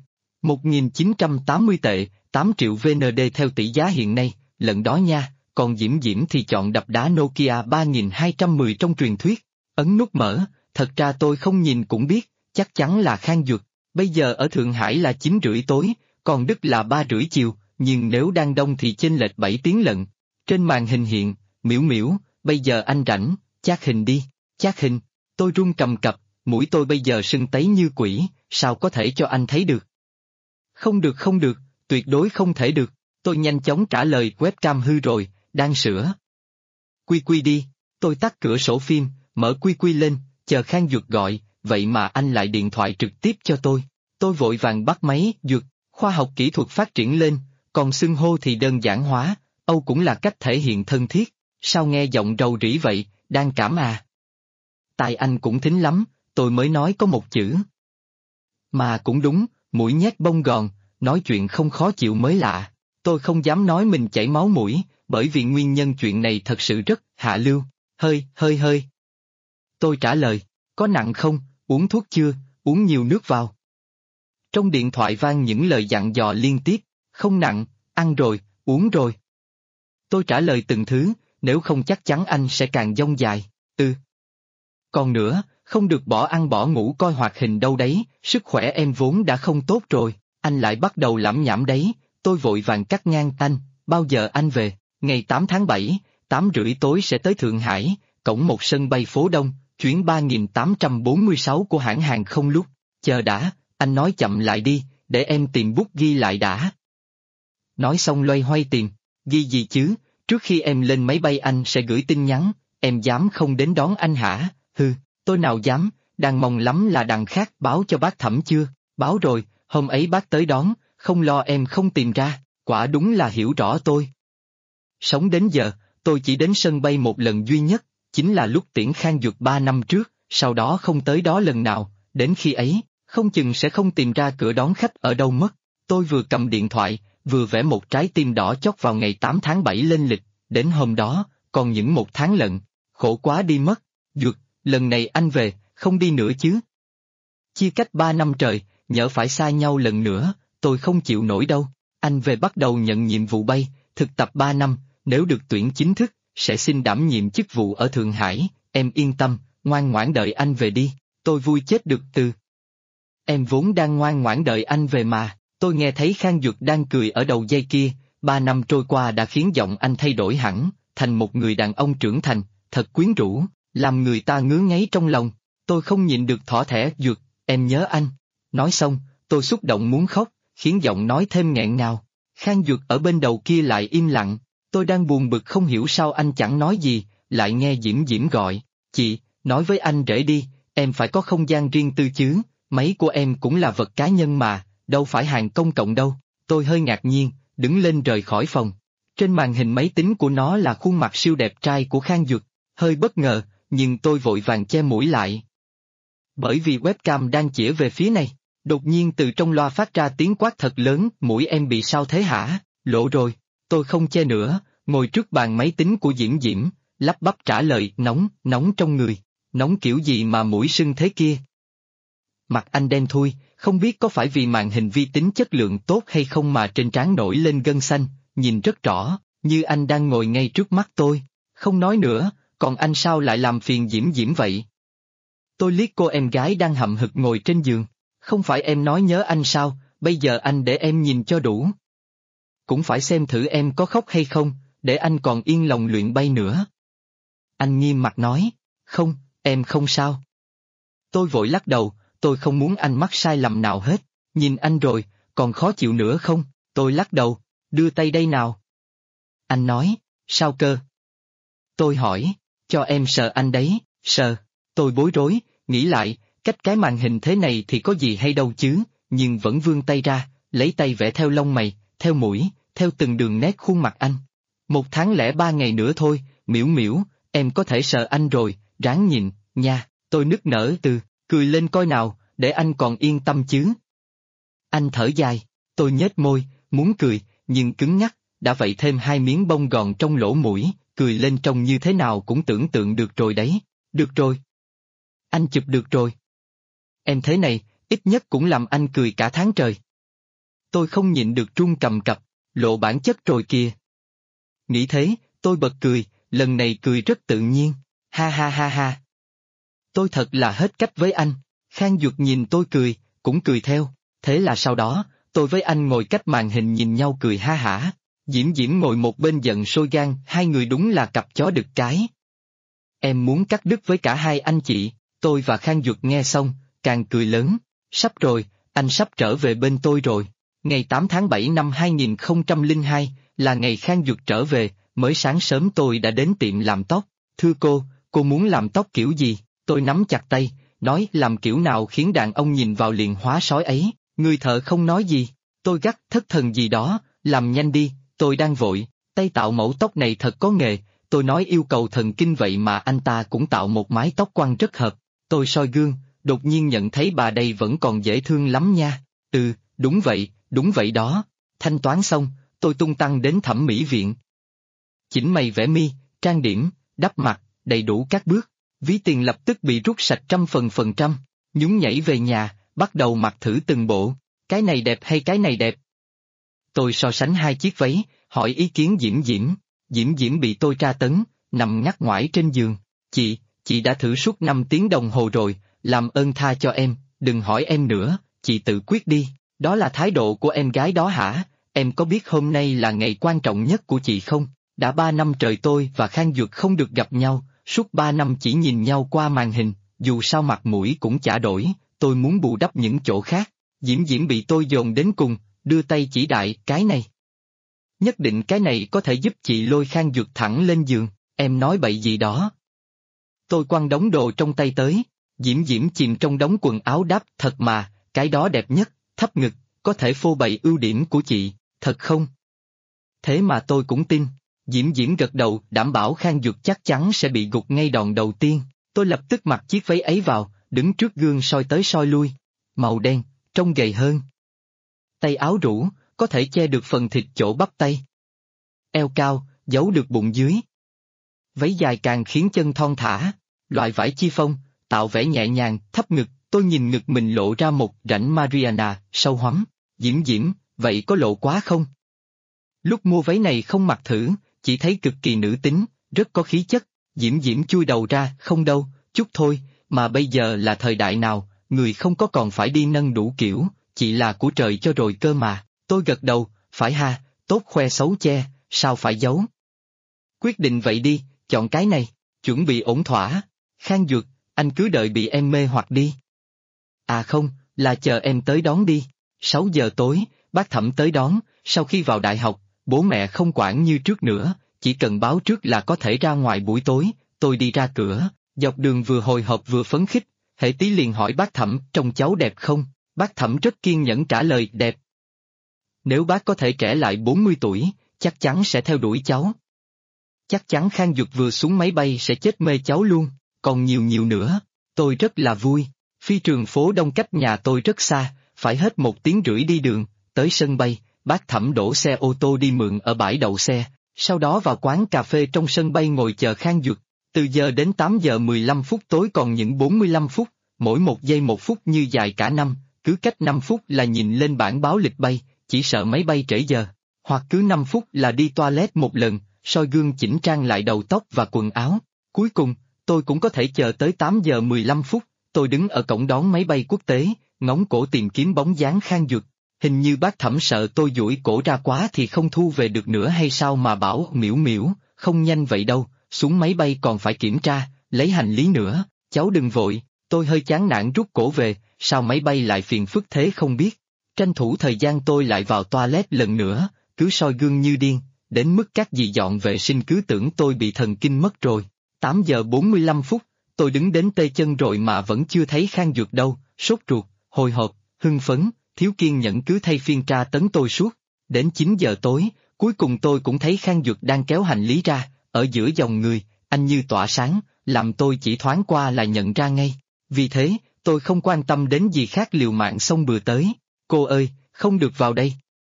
1980 tệ, 8 triệu VND theo tỷ giá hiện nay, lần đó nha, còn Diễm Diễm thì chọn đập đá Nokia 3210 trong truyền thuyết, ấn nút mở, thật ra tôi không nhìn cũng biết, chắc chắn là Khang Duật, bây giờ ở Thượng Hải là 9 rưỡi tối, còn Đức là 3 rưỡi chiều, nhưng nếu đang đông thì chênh lệch 7 tiếng lận. Trên màn hình hiện, Miễu Miễu, bây giờ anh rảnh, chat hình đi, chat hình, tôi run cầm cập, mũi tôi bây giờ sưng tấy như quỷ, sao có thể cho anh thấy được? Không được, tuyệt đối không thể được, tôi nhanh chóng trả lời webcam hư rồi, đang sửa. Quy đi, tôi tắt cửa sổ phim, mở quy lên, chờ Khang Duật gọi, vậy mà anh lại điện thoại trực tiếp cho tôi vội vàng bắt máy, Duật, khoa học kỹ thuật phát triển lên, còn xưng hô thì đơn giản hóa, Âu cũng là cách thể hiện thân thiết, sao nghe giọng rầu rĩ vậy, đang cảm à? Tai anh cũng thính lắm, tôi mới nói có một chữ. Mà cũng đúng, mũi nhét bông gòn, nói chuyện không khó chịu mới lạ, tôi không dám nói mình chảy máu mũi, bởi vì nguyên nhân chuyện này thật sự rất hạ lưu, hơi. Tôi trả lời, có nặng không, uống thuốc chưa, uống nhiều nước vào. Trong điện thoại vang những lời dặn dò liên tiếp, không nặng, ăn rồi, uống rồi. Tôi trả lời từng thứ, nếu không chắc chắn anh sẽ càng dông dài, Còn nữa, không được bỏ ăn bỏ ngủ coi hoạt hình đâu đấy, sức khỏe em vốn đã không tốt rồi, anh lại bắt đầu lẩm nhẩm đấy, tôi vội vàng cắt ngang anh, bao giờ anh về, Ngày 8 tháng 7, 8 rưỡi tối sẽ tới Thượng Hải, cổng một sân bay phố Đông, chuyến 3846 của hãng hàng không lúc. Chờ đã, anh nói chậm lại đi, để em tìm bút ghi lại đã. Nói xong loay hoay tìm, ghi gì chứ, trước khi em lên máy bay anh sẽ gửi tin nhắn, em dám không đến đón anh hả? Hừ, tôi nào dám, đang mong lắm là đằng khác báo cho bác Thẩm chưa? Báo rồi, hôm ấy bác tới đón, không lo em không tìm ra, quả đúng là hiểu rõ tôi. Sống đến giờ, tôi chỉ đến sân bay một lần duy nhất, chính là lúc tiễn Khang Duật 3 năm trước, sau đó không tới đó lần nào, đến khi ấy, không chừng sẽ không tìm ra cửa đón khách ở đâu mất. Tôi vừa cầm điện thoại, vừa vẽ một trái tim đỏ chót vào ngày 8 tháng 7 lên lịch, đến hôm đó, còn những 1 tháng lận, khổ quá đi mất. Duật, lần này anh về, không đi nữa chứ? Chia cách 3 năm trời, nhỡ phải xa nhau lần nữa, tôi không chịu nổi đâu. Anh về bắt đầu nhận nhiệm vụ bay, thực tập 3 năm, nếu được tuyển chính thức, sẽ xin đảm nhiệm chức vụ ở Thượng Hải, em yên tâm, ngoan ngoãn đợi anh về đi, tôi vui chết được từ. Em vốn đang ngoan ngoãn đợi anh về mà, tôi nghe thấy Khang Duật đang cười ở đầu dây kia, 3 năm trôi qua đã khiến giọng anh thay đổi hẳn, thành một người đàn ông trưởng thành, thật quyến rũ, làm người ta ngứa ngáy trong lòng. Tôi không nhịn được thỏ thẻ, Duật, em nhớ anh. Nói xong, tôi xúc động muốn khóc, khiến giọng nói thêm nghẹn ngào. Khang Duật ở bên đầu kia lại im lặng, tôi đang buồn bực không hiểu sao anh chẳng nói gì, lại nghe Diễm Diễm gọi, chị, nói với anh rể đi, em phải có không gian riêng tư chứ, máy của em cũng là vật cá nhân mà, đâu phải hàng công cộng đâu. Tôi hơi ngạc nhiên, đứng lên rời khỏi phòng. Trên màn hình máy tính của nó là khuôn mặt siêu đẹp trai của Khang Duật, hơi bất ngờ, nhưng tôi vội vàng che mũi lại. Bởi vì webcam đang chĩa về phía này, đột nhiên từ trong loa phát ra tiếng quát thật lớn, mũi em bị sao thế hả, lộ rồi. Tôi không che nữa, ngồi trước bàn máy tính của Diễm Diễm, lắp bắp trả lời, nóng, nóng trong người, nóng kiểu gì mà mũi sưng thế kia. Mặt anh đen thui, không biết có phải vì màn hình vi tính chất lượng tốt hay không mà trên trán nổi lên gân xanh, nhìn rất rõ, như anh đang ngồi ngay trước mắt tôi. Không nói nữa, còn anh sao lại làm phiền Diễm Diễm vậy? Tôi liếc cô em gái đang hậm hực ngồi trên giường, không phải em nói nhớ anh sao, bây giờ anh để em nhìn cho đủ. Cũng phải xem thử em có khóc hay không, để anh còn yên lòng luyện bay nữa. Anh nghiêm mặt nói, không, em không sao. Tôi vội lắc đầu, tôi không muốn anh mắc sai lầm nào hết, nhìn anh rồi, còn khó chịu nữa không? Tôi lắc đầu, đưa tay đây nào. Anh nói, sao cơ? Tôi hỏi, cho em sờ anh đấy, sờ. Tôi bối rối, nghĩ lại, cách cái màn hình thế này thì có gì hay đâu chứ, nhưng vẫn vươn tay ra, lấy tay vẽ theo lông mày, theo mũi, theo từng đường nét khuôn mặt anh. 1 tháng lẻ 3 ngày nữa thôi, Miễu Miễu, em có thể sờ anh rồi, ráng nhịn, nha. Tôi nức nở cười lên coi nào, để anh còn yên tâm chứ. Anh thở dài, tôi nhếch môi, muốn cười, nhưng cứng nhắc, đã vậy thêm 2 miếng bông gòn trong lỗ mũi, cười lên trông như thế nào cũng tưởng tượng được rồi đấy. Được rồi. Anh chụp được rồi. Em thế này, ít nhất cũng làm anh cười cả tháng trời. Tôi không nhịn được run cầm cập, lộ bản chất rồi kìa. Nghĩ thế, tôi bật cười, lần này cười rất tự nhiên, ha ha ha ha. Tôi thật là hết cách với anh. Khang Duật nhìn tôi cười, cũng cười theo, thế là sau đó, tôi với anh ngồi cách màn hình nhìn nhau cười ha hả. Diễm Diễm ngồi một bên giận sôi gan, hai người đúng là cặp chó đực cái. Em muốn cắt đứt với cả hai anh chị. Tôi và Khang Duật nghe xong, càng cười lớn, sắp rồi, anh sắp trở về bên tôi rồi. Ngày 8 tháng 7 năm 2002, là ngày Khang Duật trở về, mới sáng sớm tôi đã đến tiệm làm tóc. Thưa cô muốn làm tóc kiểu gì? Tôi nắm chặt tay, nói làm kiểu nào khiến đàn ông nhìn vào liền hóa sói ấy. Người thợ không nói gì, tôi gắt thất thần gì đó, làm nhanh đi, tôi đang vội, tay tạo mẫu tóc này thật có nghề. Tôi nói yêu cầu thần kinh vậy mà anh ta cũng tạo một mái tóc quăn rất hợp. Tôi soi gương, đột nhiên nhận thấy bà đây vẫn còn dễ thương lắm nha. Đúng vậy đó. Thanh toán xong, tôi tung tăng đến thẩm mỹ viện. Chỉnh mày vẽ mi, trang điểm, đắp mặt, đầy đủ các bước. Ví tiền lập tức bị rút sạch 100%. Nhún nhảy về nhà, bắt đầu mặc thử từng bộ. Cái này đẹp hay cái này đẹp? Tôi so sánh 2 chiếc váy, hỏi ý kiến Diễm Diễm. Diễm Diễm bị tôi tra tấn, nằm ngắt ngoải trên giường. Chị đã thử suốt 5 tiếng đồng hồ rồi, làm ơn tha cho em, đừng hỏi em nữa, chị tự quyết đi. Đó là thái độ của em gái đó hả? Em có biết hôm nay là ngày quan trọng nhất của chị không? Đã 3 năm trời tôi và Khang Duật không được gặp nhau, suốt 3 năm chỉ nhìn nhau qua màn hình, dù sao mặt mũi cũng chả đổi, tôi muốn bù đắp những chỗ khác. Diễm Diễm bị tôi dồn đến cùng, đưa tay chỉ đại cái này. Nhất định cái này có thể giúp chị lôi Khang Duật thẳng lên giường, em nói bậy gì đó. Tôi quăng đống đồ trong tay tới, Diễm Diễm chìm trong đống quần áo đáp thật mà, cái đó đẹp nhất, thấp ngực, có thể phô bày ưu điểm của chị, thật không? Thế mà tôi cũng tin, Diễm Diễm gật đầu đảm bảo Khang Duật chắc chắn sẽ bị gục ngay đòn đầu tiên, tôi lập tức mặc chiếc váy ấy vào, đứng trước gương soi tới soi lui, màu đen, trông gầy hơn. Tay áo rũ, có thể che được phần thịt chỗ bắp tay. Eo cao, giấu được bụng dưới. Váy dài càng khiến chân thon thả, loại vải chi phông, tạo vẻ nhẹ nhàng, thấp ngực, tôi nhìn ngực mình lộ ra một rãnh Mariana, sâu hoắm, Diễm Diễm, vậy có lộ quá không? Lúc mua váy này không mặc thử, chỉ thấy cực kỳ nữ tính, rất có khí chất, Diễm Diễm chui đầu ra, không đâu, chút thôi, mà bây giờ là thời đại nào, người không có còn phải đi nâng đủ kiểu, chị là của trời cho rồi cơ mà, tôi gật đầu, phải ha, tốt khoe xấu che, sao phải giấu. Quyết định vậy đi, chọn cái này, chuẩn bị ổn thỏa, Khang Duật, anh cứ đợi bị em mê hoặc đi. À không, là chờ em tới đón đi, 6 giờ tối, bác Thẩm tới đón, sau khi vào đại học, bố mẹ không quản như trước nữa, chỉ cần báo trước là có thể ra ngoài buổi tối, tôi đi ra cửa, dọc đường vừa hồi hộp vừa phấn khích, hễ tí liền hỏi bác Thẩm trông cháu đẹp không, bác Thẩm rất kiên nhẫn trả lời đẹp. Nếu bác có thể trẻ lại 40 tuổi, chắc chắn sẽ theo đuổi cháu. Chắc chắn Khang Duật vừa xuống máy bay sẽ chết mê cháu luôn, còn nhiều nữa, tôi rất là vui. Phi trường phố Đông cách nhà tôi rất xa, phải hết 1 tiếng rưỡi đi đường, tới sân bay, bác Thẩm đổ xe ô tô đi mượn ở bãi đậu xe, sau đó vào quán cà phê trong sân bay ngồi chờ Khang Duật. Từ giờ đến 8 giờ 15 phút tối còn những 45 phút, mỗi 1 giây 1 phút như dài cả năm, cứ cách 5 phút là nhìn lên bảng báo lịch bay, chỉ sợ máy bay trễ giờ, hoặc cứ 5 phút là đi toilet một lần, soi gương chỉnh trang lại đầu tóc và quần áo. Cuối cùng, tôi cũng có thể chờ tới 8 giờ 15 phút, tôi đứng ở cổng đón máy bay quốc tế, ngóng cổ tìm kiếm bóng dáng Khang Duật. Hình như bác Thẩm sợ tôi duỗi cổ ra quá thì không thu về được nữa hay sao mà bảo miễu miễu, không nhanh vậy đâu, xuống máy bay còn phải kiểm tra, lấy hành lý nữa, cháu đừng vội, tôi hơi chán nản rút cổ về, sao máy bay lại phiền phức thế không biết. Tranh thủ thời gian tôi lại vào toilet lần nữa, cứ soi gương như điên, đến mức các dì dọn vệ sinh cứ tưởng tôi bị thần kinh mất rồi. 8 giờ 45 phút, tôi đứng đến tê chân rồi mà vẫn chưa thấy Khang Duật đâu, sốt ruột, hồi hộp, hưng phấn, thiếu kiên nhẫn cứ thay phiên tra tấn tôi suốt. Đến 9 giờ tối, cuối cùng tôi cũng thấy Khang Duật đang kéo hành lý ra, ở giữa dòng người, anh như tỏa sáng, làm tôi chỉ thoáng qua là nhận ra ngay. Vì thế, tôi không quan tâm đến gì khác liều mạng xông bừa tới. Cô ơi, không được vào đây.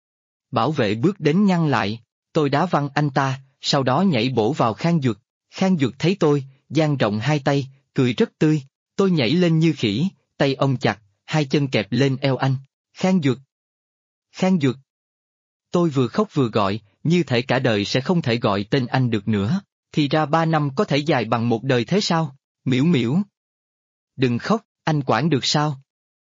Bảo vệ bước đến ngăn lại, tôi đá văng anh ta, sau đó nhảy bổ vào Khang Duật. Khang Duật thấy tôi, dang rộng hai tay, cười rất tươi, tôi nhảy lên như khỉ, tay ông chặt, hai chân kẹp lên eo anh. Khang Duật! Khang Duật! Tôi vừa khóc vừa gọi, như thể cả đời sẽ không thể gọi tên anh được nữa, thì ra 3 năm có thể dài bằng một đời thế sao? Miễu miễu! Đừng khóc, anh quản được sao?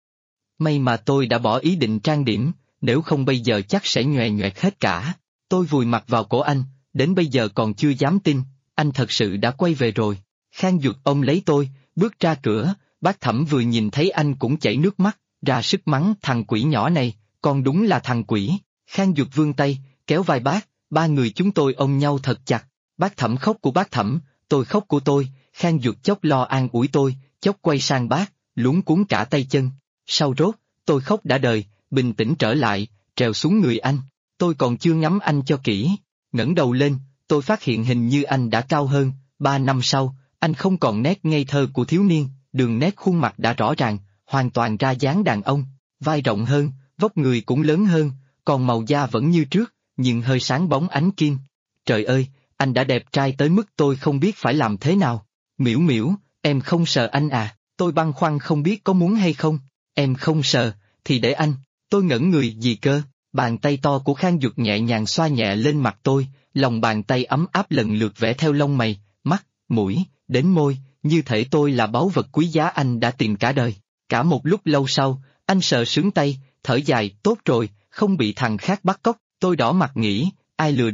May mà tôi đã bỏ ý định trang điểm, nếu không bây giờ chắc sẽ nhòe nhoẹt hết cả. Tôi vùi mặt vào cổ anh, đến bây giờ còn chưa dám tin, anh thật sự đã quay về rồi. Khang Duật ôm lấy tôi, bước ra cửa, bác Thẩm vừa nhìn thấy anh cũng chảy nước mắt, ra sức mắng thằng quỷ nhỏ này, con đúng là thằng quỷ. Khang Duật vươn tay, kéo vai bác, ba người chúng tôi ôm nhau thật chặt, bác Thẩm khóc của bác Thẩm, tôi khóc của tôi, Khang Duật chốc lo an ủi tôi, chốc quay sang bác, luống cuống cả tay chân. Sau rốt, tôi khóc đã đời, bình tĩnh trở lại, trèo xuống người anh, tôi còn chưa ngắm anh cho kỹ, ngẩng đầu lên, tôi phát hiện hình như anh đã cao hơn, 3 năm sau, anh không còn nét ngây thơ của thiếu niên, đường nét khuôn mặt đã rõ ràng, hoàn toàn ra dáng đàn ông, vai rộng hơn, vóc người cũng lớn hơn, còn màu da vẫn như trước, nhưng hơi sáng bóng ánh kim. Trời ơi, anh đã đẹp trai tới mức tôi không biết phải làm thế nào. Miễu miễu, em không sợ anh à, tôi băn khoăn không biết có muốn hay không, em không sợ, thì để anh, tôi ngẩn người gì cơ, bàn tay to của Khang Duật nhẹ nhàng xoa nhẹ lên mặt tôi, lòng bàn tay ấm áp lần lượt vẽ theo lông mày, mắt, mũi, đến môi, như thể tôi là báu vật quý giá anh đã tìm cả đời. Cả một lúc lâu sau, anh sờ sướng tay, thở dài, tốt rồi, không bị thằng khác bắt cóc, tôi đỏ mặt nghĩ, ai lừa đâu,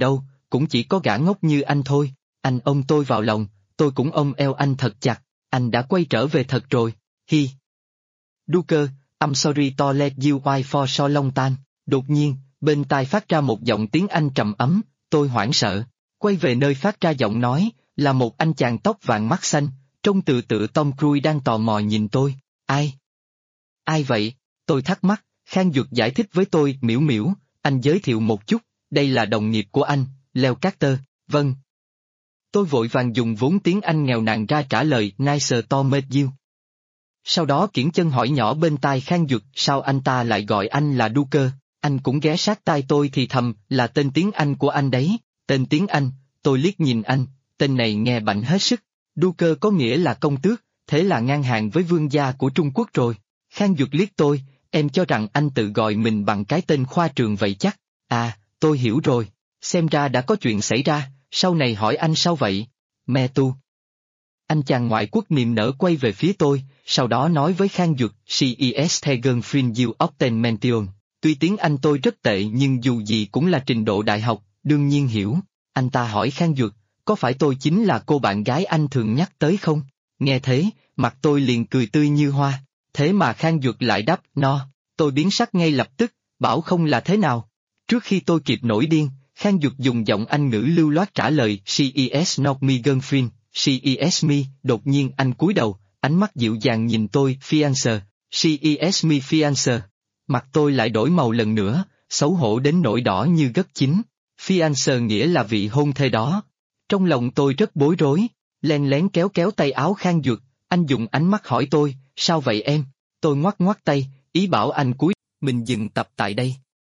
cũng chỉ có gã ngốc như anh thôi. Anh ôm tôi vào lòng, tôi cũng ôm eo anh thật chặt. Anh đã quay trở về thật rồi. Hi. Duker, I'm sorry to let you wait for so long time. Đột nhiên, bên tai phát ra một giọng tiếng Anh trầm ấm, tôi hoảng sợ. Quay về nơi phát ra giọng nói, là một anh chàng tóc vàng mắt xanh, trông tự Tom Cruise đang tò mò nhìn tôi. Ai? Ai vậy? Tôi thắc mắc. Khang Duật giải thích với tôi, miểu miểu, anh giới thiệu một chút, đây là đồng nghiệp của anh, Leo Carter. Vâng. Tôi vội vàng dùng vốn tiếng Anh nghèo nàn ra trả lời, nice to meet you. Sau đó kiễng chân hỏi nhỏ bên tai Khang Duật, sao anh ta lại gọi anh là Duker? Anh cũng ghé sát tai tôi thì thầm, là tên tiếng Anh của anh đấy. Tên tiếng Anh, tôi liếc nhìn anh, tên này nghe bảnh hết sức. Duker có nghĩa là công tước, thế là ngang hàng với vương gia của Trung Quốc rồi. Khang Duật liếc tôi, em cho rằng anh tự gọi mình bằng cái tên khoa trường vậy chắc. À, tôi hiểu rồi, xem ra đã có chuyện xảy ra, sau này hỏi anh sao vậy? Me tu. Anh chàng ngoại quốc niềm nở quay về phía tôi, sau đó nói với Khang Duật, she is the girlfriend you often mention. Tuy tiếng Anh tôi rất tệ nhưng dù gì cũng là trình độ đại học, đương nhiên hiểu. Anh ta hỏi Khang Duật, có phải tôi chính là cô bạn gái anh thường nhắc tới không? Nghe thế, mặt tôi liền cười tươi như hoa. Thế mà Khang Duật lại đáp, no. Tôi biến sắc ngay lập tức, bảo không là thế nào? Trước khi tôi kịp nổi điên, Khang Duật dùng giọng Anh ngữ lưu loát trả lời, she is not my girlfriend, she is me. Đột nhiên anh cúi đầu, ánh mắt dịu dàng nhìn tôi, fiancé, she is me fiancé. Mặt tôi lại đổi màu lần nữa, xấu hổ đến nỗi đỏ như gất chín. Fiancé nghĩa là vị hôn thê đó. Trong lòng tôi rất bối rối, len lén kéo kéo tay áo Khang Duật, anh dùng ánh mắt hỏi tôi, sao vậy em? Tôi ngoắc ngoắc tay, ý bảo anh cúi. Mình dừng tập tại đây.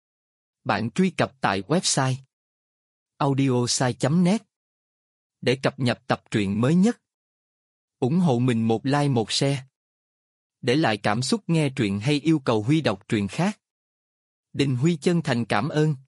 Bạn truy cập tại website audiosai.net để cập nhật tập truyện mới nhất. Ủng hộ mình một like một share. Để lại cảm xúc nghe truyện hay yêu cầu Huy đọc truyện khác. Đình Huy chân thành cảm ơn.